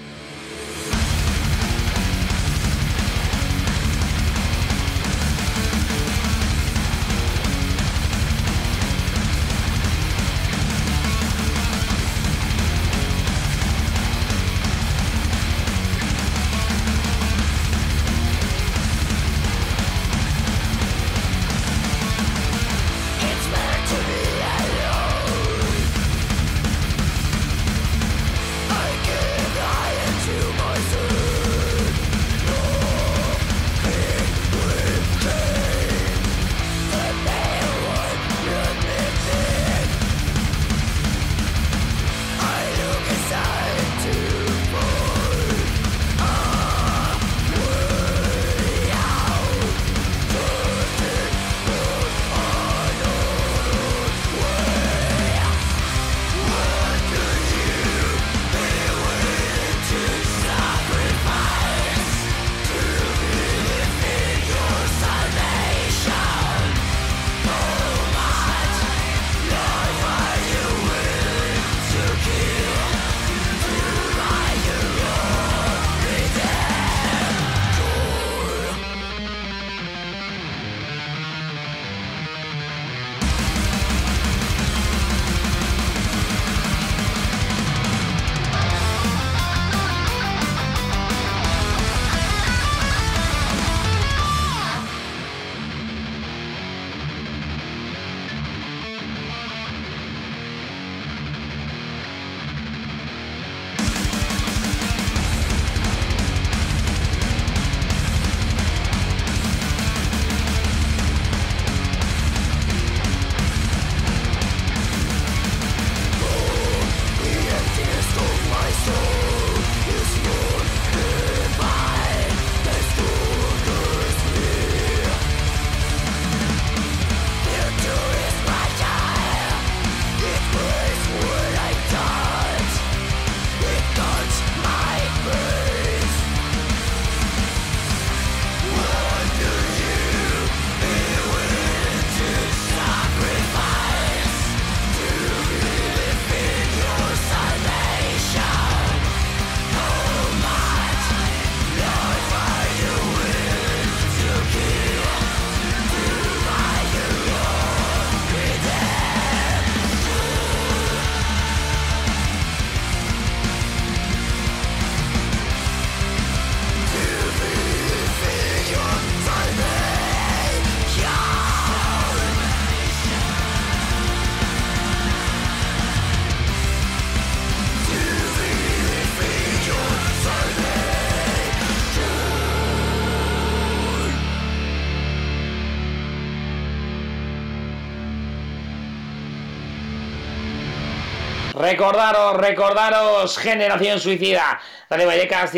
Recordaros, Generación Suicida, Radio Vallecas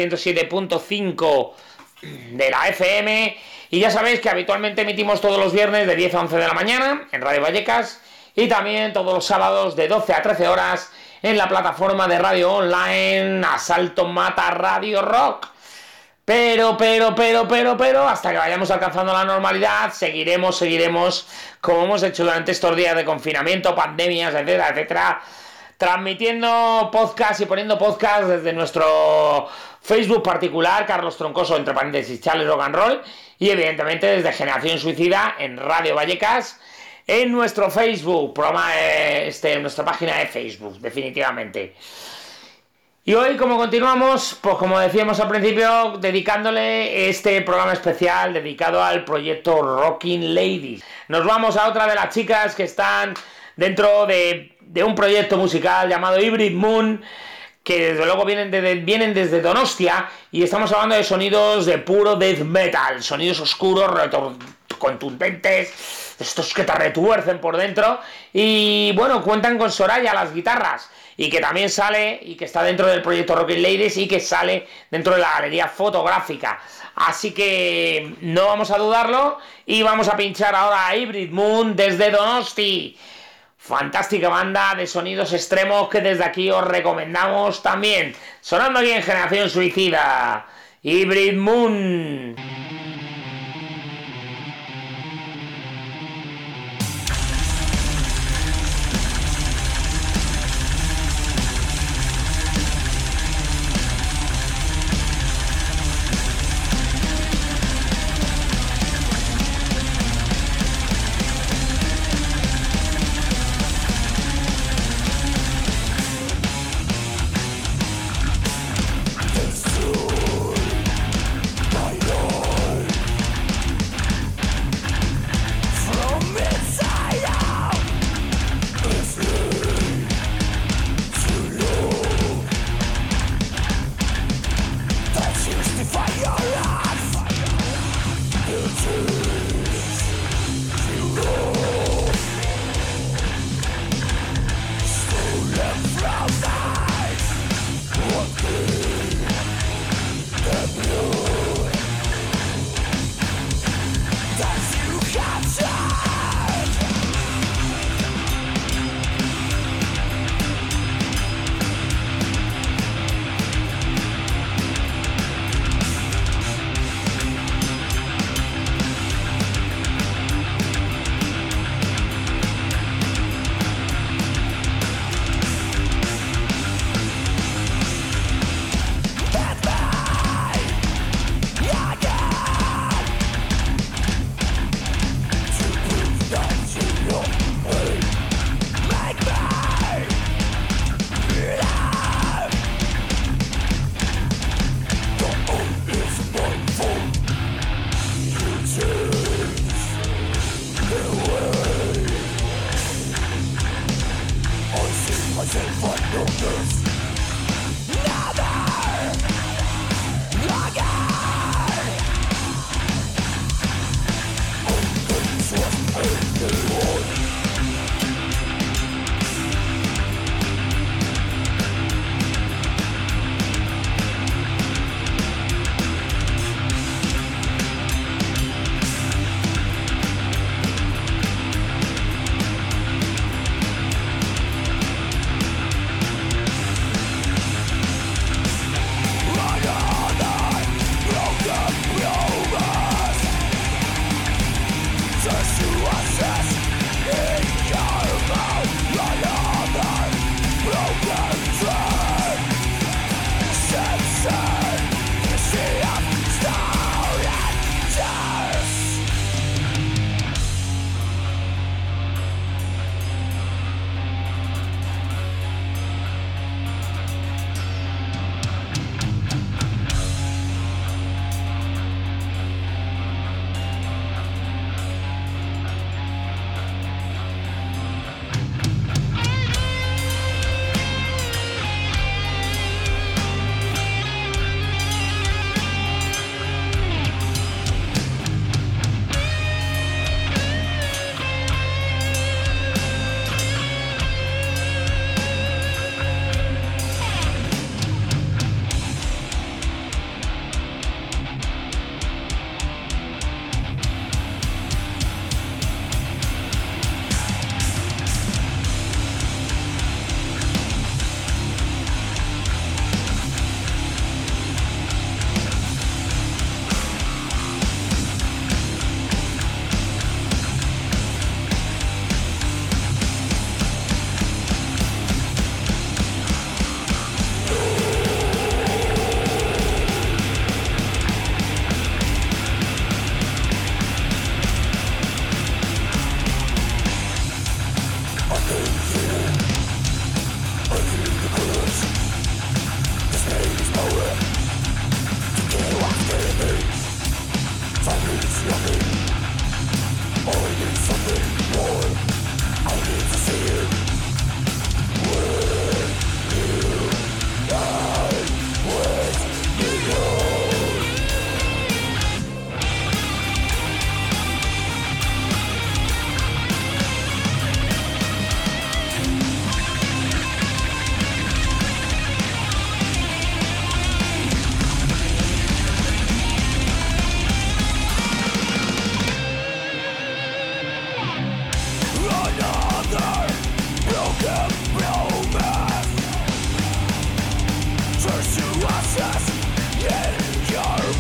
107.5 de la FM, y ya sabéis que habitualmente emitimos todos los viernes de 10 a 11 de la mañana en Radio Vallecas, y también todos los sábados de 12 a 13 horas en la plataforma de radio online Asalto Mata Radio Rock. Pero, hasta que vayamos alcanzando la normalidad, seguiremos, como hemos hecho durante estos días de confinamiento, pandemias, etcétera, transmitiendo podcast y poniendo podcast desde nuestro Facebook particular, Carlos Troncoso, entre paréntesis, Charles Rock and Roll, y evidentemente desde Generación Suicida en Radio Vallecas, en nuestro Facebook, en nuestra página de Facebook, definitivamente. Y hoy, como continuamos, pues como decíamos al principio, dedicándole este programa especial dedicado al proyecto Rocking Ladies. Nos vamos a otra de las chicas que están dentro de un proyecto musical llamado Hybrid Moon, que desde luego vienen desde Donostia, y estamos hablando de sonidos de puro death metal, sonidos oscuros, contundentes, estos que te retuercen por dentro. Y bueno, cuentan con Soraya a las guitarras, y que también sale, y que está dentro del proyecto Rocking Ladies, y que sale dentro de la galería fotográfica. Así que no vamos a dudarlo, y vamos a pinchar ahora a Hybrid Moon desde Donosti. Fantástica banda de sonidos extremos que desde aquí os recomendamos también. Sonando aquí en Generación Suicida, Hybrid Moon. Destroy my life.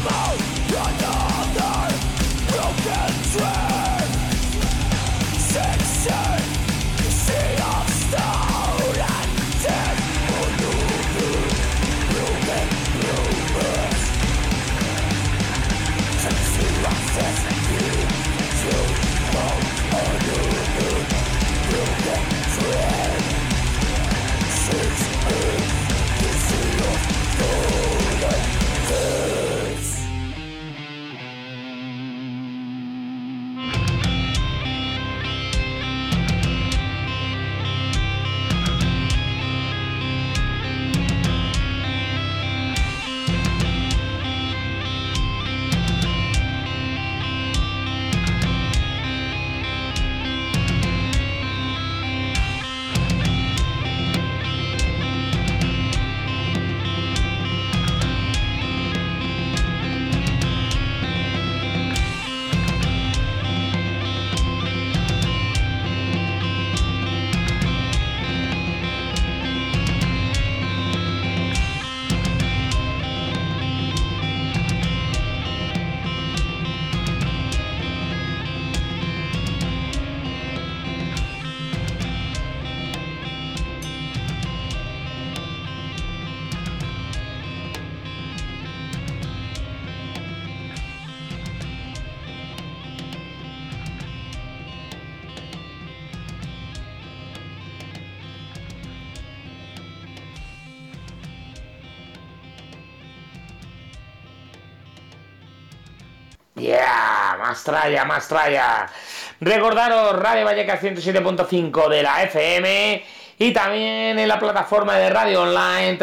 Yeah, más tralla. Recordaros Radio Vallecas 107.5 de la FM y también en la plataforma de radio online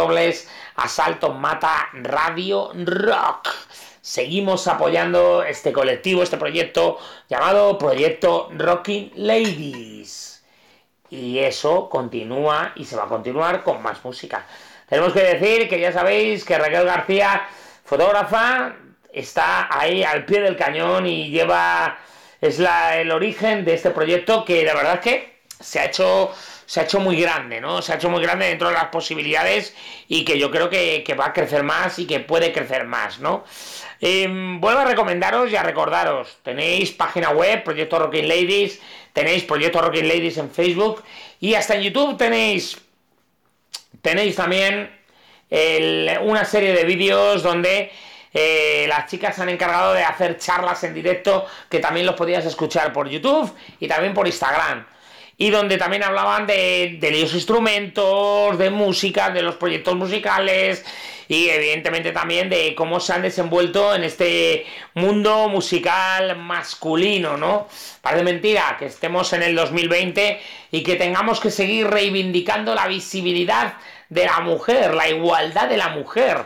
www.Asalto Mata Radio Rock. Seguimos apoyando este colectivo, este proyecto llamado Proyecto Rocking Ladies. Y eso continúa y se va a continuar con más música. Tenemos que decir que ya sabéis que Raquel García, fotógrafa, está ahí al pie del cañón y es el origen de este proyecto, que la verdad es que se ha hecho muy grande, ¿no? Se ha hecho muy grande dentro de las posibilidades y que yo creo que va a crecer más y que puede crecer más, ¿no? Vuelvo a recomendaros y a recordaros, tenéis página web, Proyecto Rocking Ladies, tenéis Proyecto Rocking Ladies en Facebook y hasta en YouTube tenéis también una serie de vídeos donde las chicas se han encargado de hacer charlas en directo que también los podías escuchar por YouTube y también por Instagram, y donde también hablaban de los instrumentos, de música, de los proyectos musicales y evidentemente también de cómo se han desenvuelto en este mundo musical masculino, ¿no? Parece mentira que estemos en el 2020 y que tengamos que seguir reivindicando la visibilidad de la mujer, la igualdad de la mujer.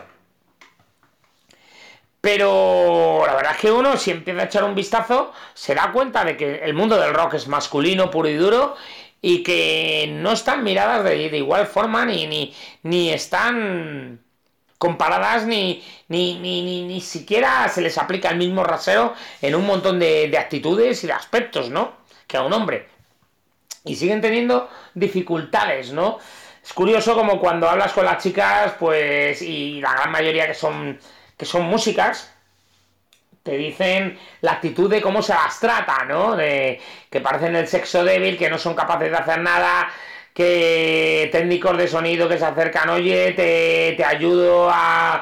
Pero la verdad es que uno, si empieza a echar un vistazo, se da cuenta de que el mundo del rock es masculino, puro y duro, y que no están miradas de igual forma, ni están comparadas, ni siquiera se les aplica el mismo rasero en un montón de actitudes y de aspectos, ¿no? Que a un hombre. Y siguen teniendo dificultades, ¿no? Es curioso como cuando hablas con las chicas, pues, y la gran mayoría que son músicas, te dicen la actitud de cómo se las trata, ¿no? De que parecen el sexo débil, que no son capaces de hacer nada, que técnicos de sonido que se acercan, oye, te ayudo a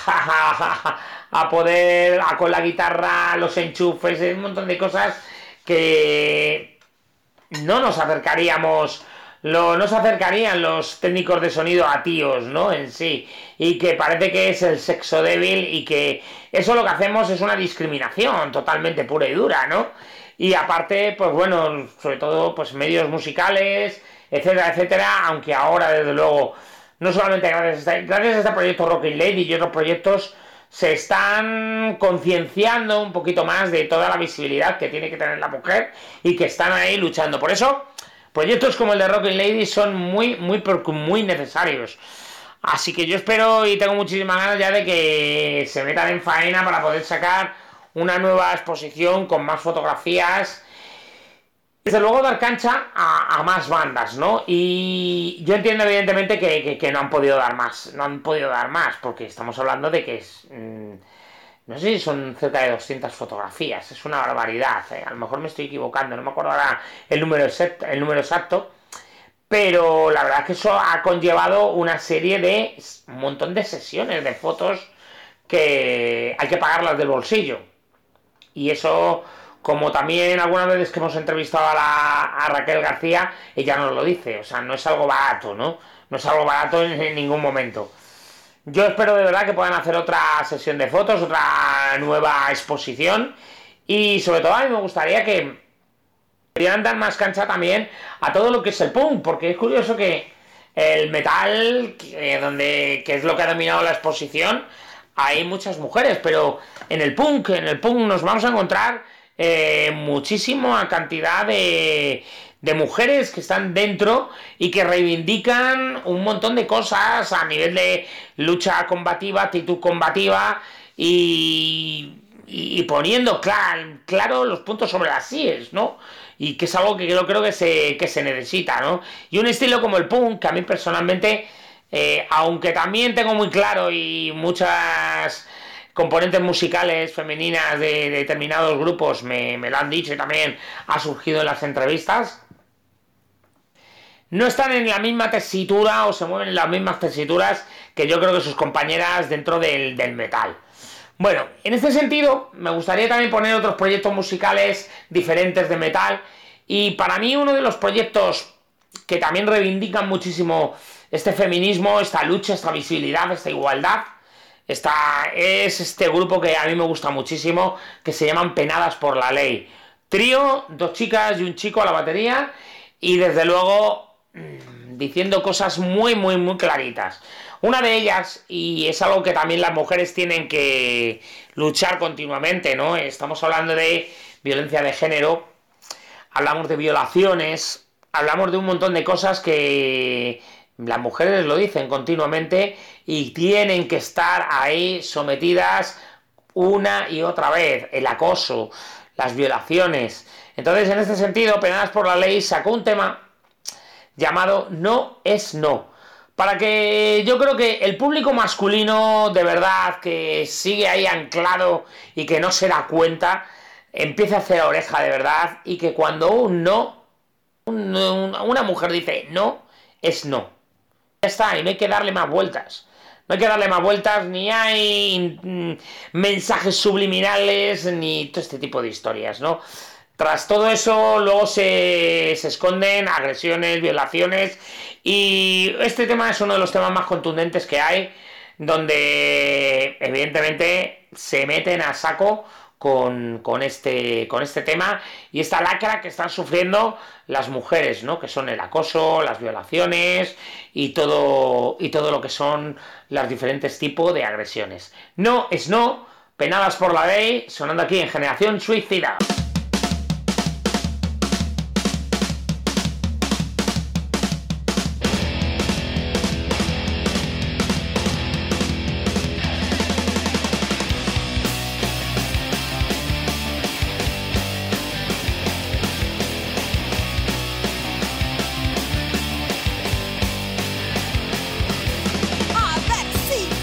poder, con la guitarra, los enchufes, un montón de cosas que no nos acercarían los técnicos de sonido a tíos, ¿no? En sí, y que parece que es el sexo débil y que eso lo que hacemos es una discriminación totalmente pura y dura, ¿no? Y aparte, pues bueno, sobre todo pues medios musicales, etcétera, etcétera, aunque ahora desde luego, no solamente gracias a este proyecto Rocking Lady y otros proyectos, se están concienciando un poquito más de toda la visibilidad que tiene que tener la mujer y que están ahí luchando. Por eso, proyectos como el de Rocking Ladies son muy necesarios. Así que yo espero y tengo muchísimas ganas ya de que se metan en faena para poder sacar una nueva exposición con más fotografías. Desde luego dar cancha a más bandas, ¿no? Y yo entiendo evidentemente que no han podido dar más. No han podido dar más porque estamos hablando de que no sé si son cerca de 200 fotografías, es una barbaridad, a lo mejor me estoy equivocando, no me acuerdo ahora el número exacto, pero la verdad es que eso ha conllevado una serie de un montón de sesiones de fotos que hay que pagarlas del bolsillo. Y eso, como también algunas veces que hemos entrevistado a Raquel García, ella nos lo dice, o sea, no es algo barato, ¿no? No es algo barato en ningún momento. Yo espero de verdad que puedan hacer otra sesión de fotos, otra nueva exposición, y sobre todo a mí me gustaría que pudieran dar más cancha también a todo lo que es el punk, porque es curioso que el metal, que es lo que ha dominado la exposición, hay muchas mujeres, pero en el punk nos vamos a encontrar muchísima cantidad de mujeres que están dentro y que reivindican un montón de cosas a nivel de lucha combativa, actitud combativa y poniendo claro los puntos sobre las IES, ¿no? Y que es algo que yo creo que se necesita, ¿no? Y un estilo como el punk, que a mí personalmente, aunque también tengo muy claro y muchas componentes musicales femeninas de determinados grupos me lo han dicho y también ha surgido en las entrevistas, no están en la misma tesitura o se mueven en las mismas tesituras que yo creo que sus compañeras dentro del metal. Bueno, en este sentido me gustaría también poner otros proyectos musicales diferentes de metal, y para mí uno de los proyectos que también reivindican muchísimo este feminismo, esta lucha, esta visibilidad, esta igualdad, es este grupo que a mí me gusta muchísimo, que se llaman Penadas por la Ley. Trío, 2 chicas y un chico a la batería, y desde luego diciendo cosas muy, muy, muy claritas. Una de ellas, y es algo que también las mujeres tienen que luchar continuamente, ¿no? Estamos hablando de violencia de género, hablamos de violaciones, hablamos de un montón de cosas que las mujeres lo dicen continuamente y tienen que estar ahí sometidas una y otra vez. El acoso, las violaciones. Entonces, en este sentido, Penadas por la Ley sacó un tema llamado No es No, para que yo creo que el público masculino de verdad que sigue ahí anclado y que no se da cuenta, empiece a hacer oreja de verdad, y que cuando una mujer dice no, es no. Ya está, y no hay que darle más vueltas. No hay que darle más vueltas, ni hay mensajes subliminales, ni todo este tipo de historias, ¿no? Tras todo eso, luego se esconden agresiones, violaciones, y este tema es uno de los temas más contundentes que hay, donde evidentemente se meten a saco con este tema y esta lacra que están sufriendo las mujeres, ¿no? Que son el acoso, las violaciones y todo lo que son los diferentes tipos de agresiones. No es no, Penadas por la Ley, sonando aquí en Generación Suicida.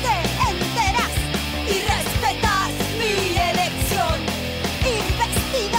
Vestida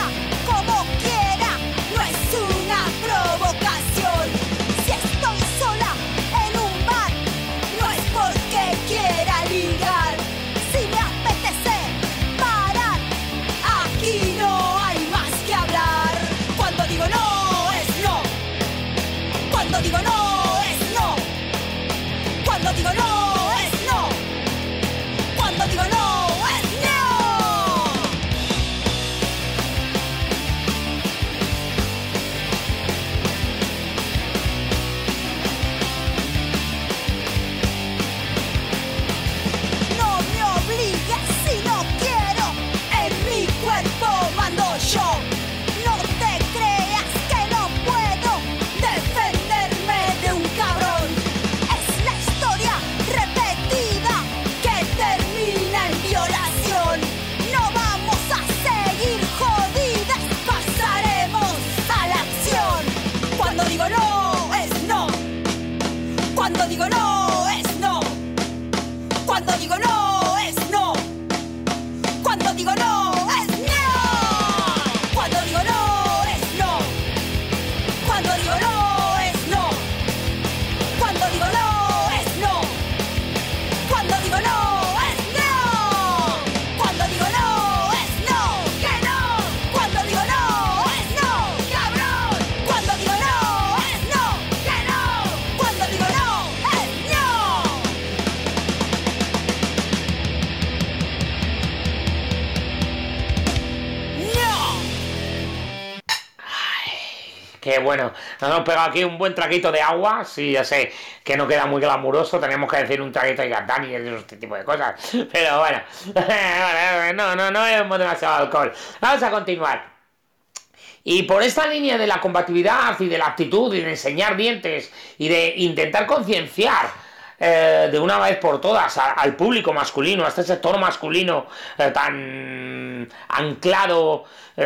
que bueno, nos hemos pegado aquí un buen traguito de agua. Sí, ya sé que no queda muy glamuroso, tenemos que decir un traguito de Gatán y este tipo de cosas. Pero bueno, no bebemos demasiado alcohol. Vamos a continuar. Y por esta línea de la combatividad y de la actitud y de enseñar dientes y de intentar concienciar de una vez por todas al público masculino, a este sector masculino tan anclado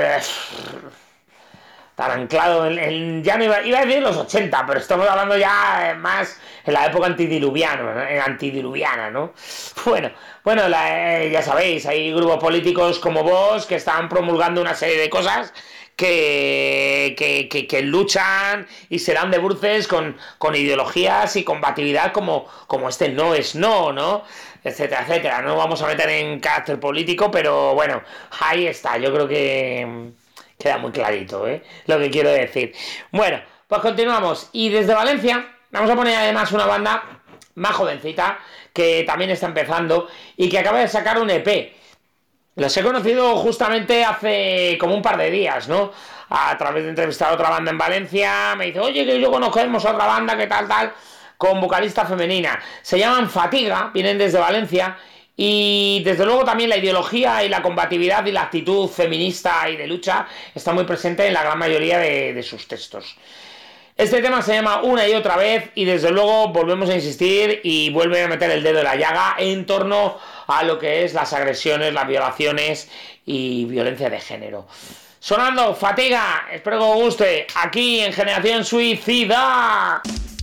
ya no iba a decir los 80, pero estamos hablando ya más en la época antidiluviana, ¿no? Bueno, ya sabéis, hay grupos políticos como vos que están promulgando una serie de cosas que luchan y serán de bruces con ideologías y combatividad como este no es no, ¿no? Etcétera, etcétera. No vamos a meter en carácter político, pero bueno, ahí está, yo creo que queda muy clarito, lo que quiero decir. Bueno, pues continuamos. Y desde Valencia vamos a poner además una banda más jovencita que también está empezando y que acaba de sacar un EP. Los he conocido justamente hace como un par de días, ¿no? A través de entrevistar a otra banda en Valencia. Me dice, oye, que yo conocemos a otra banda, que tal, con vocalista femenina. Se llaman Fatiga, vienen desde Valencia. Y desde luego también la ideología y la combatividad y la actitud feminista y de lucha está muy presente en la gran mayoría de sus textos. Este tema se llama Una y otra vez y desde luego volvemos a insistir y vuelve a meter el dedo en la llaga en torno a lo que es las agresiones, las violaciones y violencia de género. Sonando Fatiga, espero que os guste, aquí en Generación Suicida.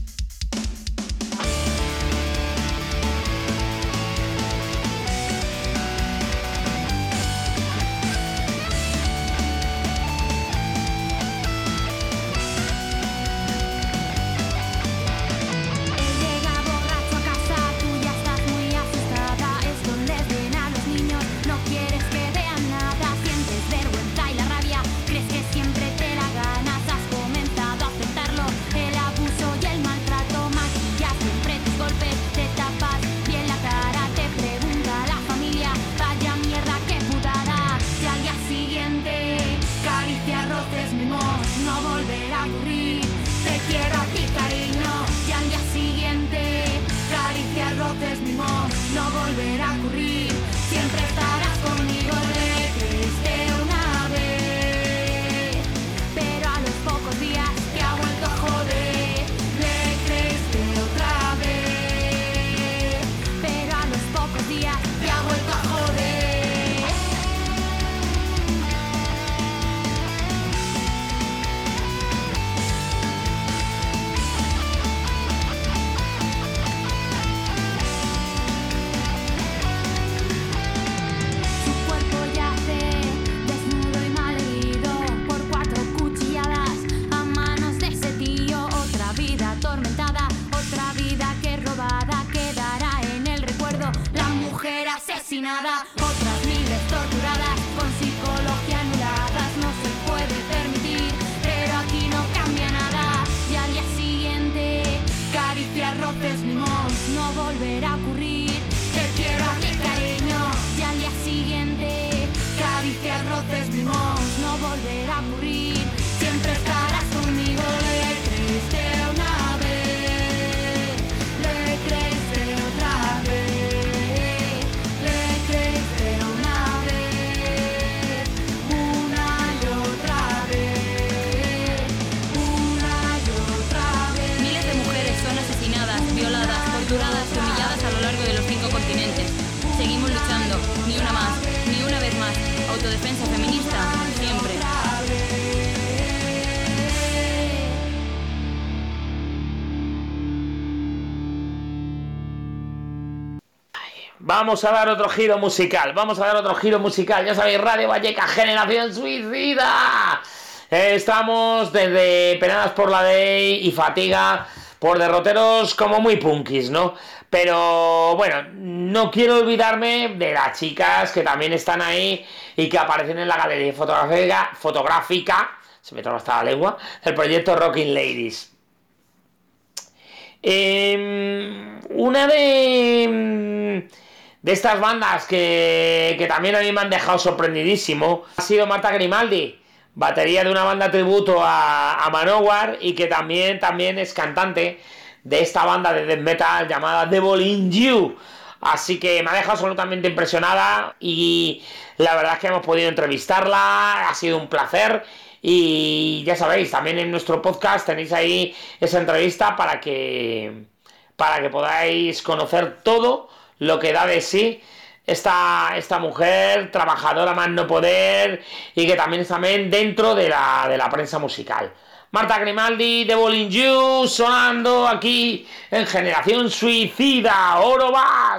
Otras miles torturadas con psicología anuladas. No se puede permitir, pero aquí no cambia nada. Y al día siguiente, caricias, roces, mimos, no volverá a ocurrir. Te quiero a ti, cariño. Y al día siguiente, caricias, roces, mimos, no volverá a ocurrir. Siempre estarás conmigo. Le creíste una vez, le creíste otra vez. Torturadas y humilladas a lo largo de los 5 continentes. Seguimos luchando, ni una más, ni una vez más. Autodefensa feminista, siempre. Vamos a dar otro giro musical, ya sabéis, Radio Vallecas, Generación Suicida. Estamos desde Penadas por la Ley y Fatiga por derroteros como muy punkis, ¿no? Pero bueno, no quiero olvidarme de las chicas que también están ahí y que aparecen en la galería fotográfica, se me traba hasta la lengua, del proyecto Rocking Ladies. Una de estas bandas que también a mí me han dejado sorprendidísimo ha sido Marta Grimaldi. batería de una banda tributo a Manowar y que también es cantante de esta banda de death metal llamada Devil in You. Así que me ha dejado absolutamente impresionada y la verdad es que hemos podido entrevistarla, ha sido un placer. Y ya sabéis, también en nuestro podcast tenéis ahí esa entrevista para que podáis conocer todo lo que da de sí esta mujer trabajadora más no poder y que también está dentro de la prensa musical. Marta Grimaldi, Devil in You, sonando aquí en Generación Suicida, Oro Bass.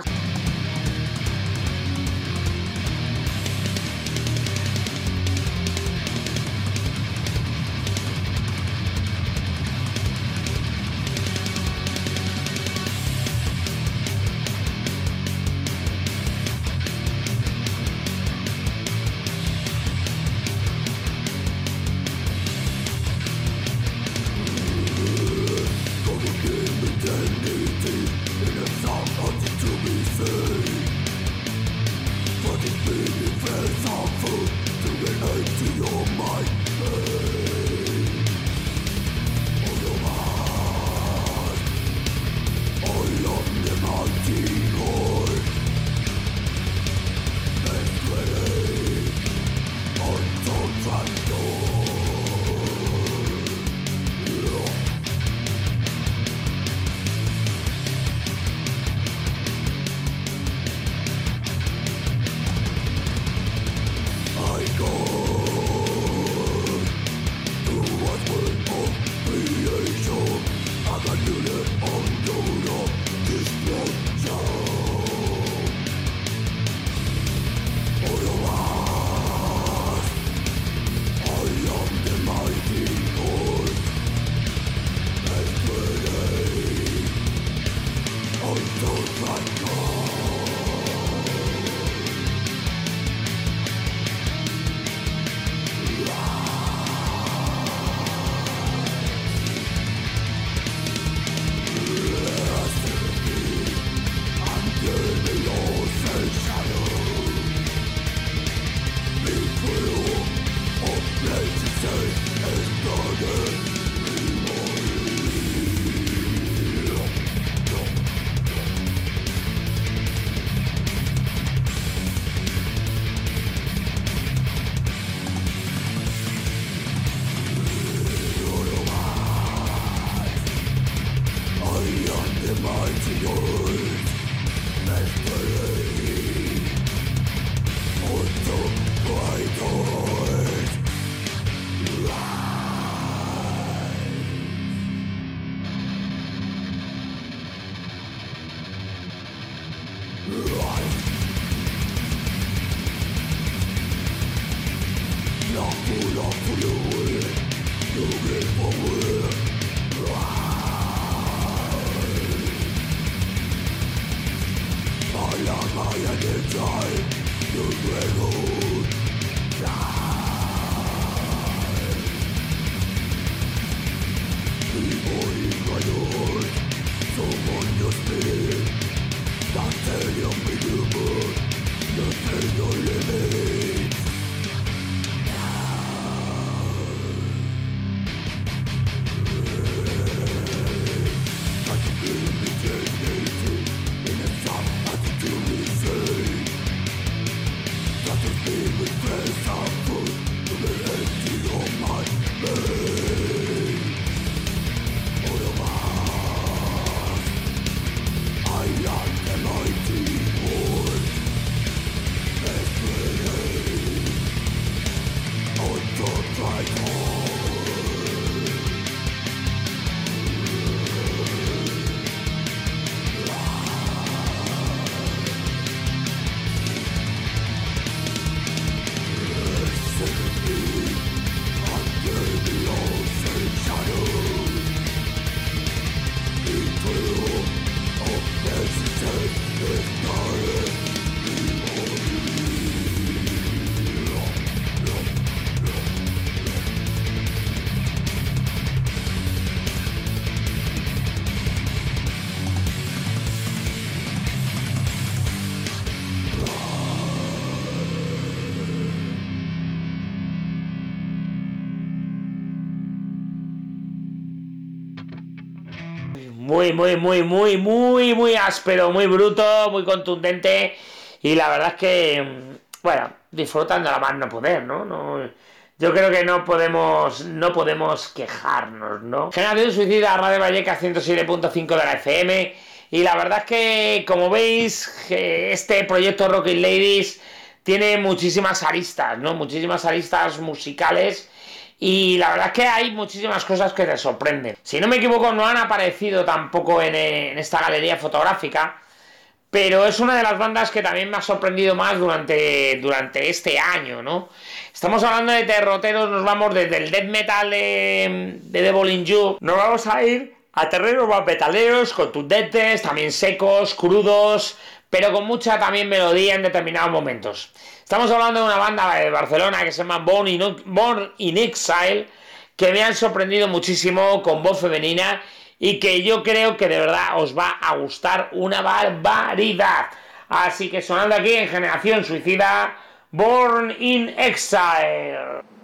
muy áspero, muy bruto, muy contundente, y la verdad es que, bueno, disfrutan de la más no poder, ¿no? Yo creo que no podemos quejarnos, ¿no? Generación Suicida, Radio Vallecas 107.5 de la FM, y la verdad es que, como veis, este proyecto Rockin' Ladies tiene muchísimas aristas, ¿no? Muchísimas aristas musicales, y la verdad es que hay muchísimas cosas que te sorprenden. Si no me equivoco, no han aparecido tampoco en esta galería fotográfica, pero es una de las bandas que también me ha sorprendido más durante este año, ¿no? Estamos hablando de derroteros, nos vamos desde el death metal de Devil in You, nos vamos a ir a terrenos más metaleros, contundentes, también secos, crudos, pero con mucha también melodía en determinados momentos. Estamos hablando de una banda de Barcelona que se llama Born in Exile, que me han sorprendido muchísimo con voz femenina y que yo creo que de verdad os va a gustar una barbaridad. Así que sonando aquí en Generación Suicida, Born in Exile.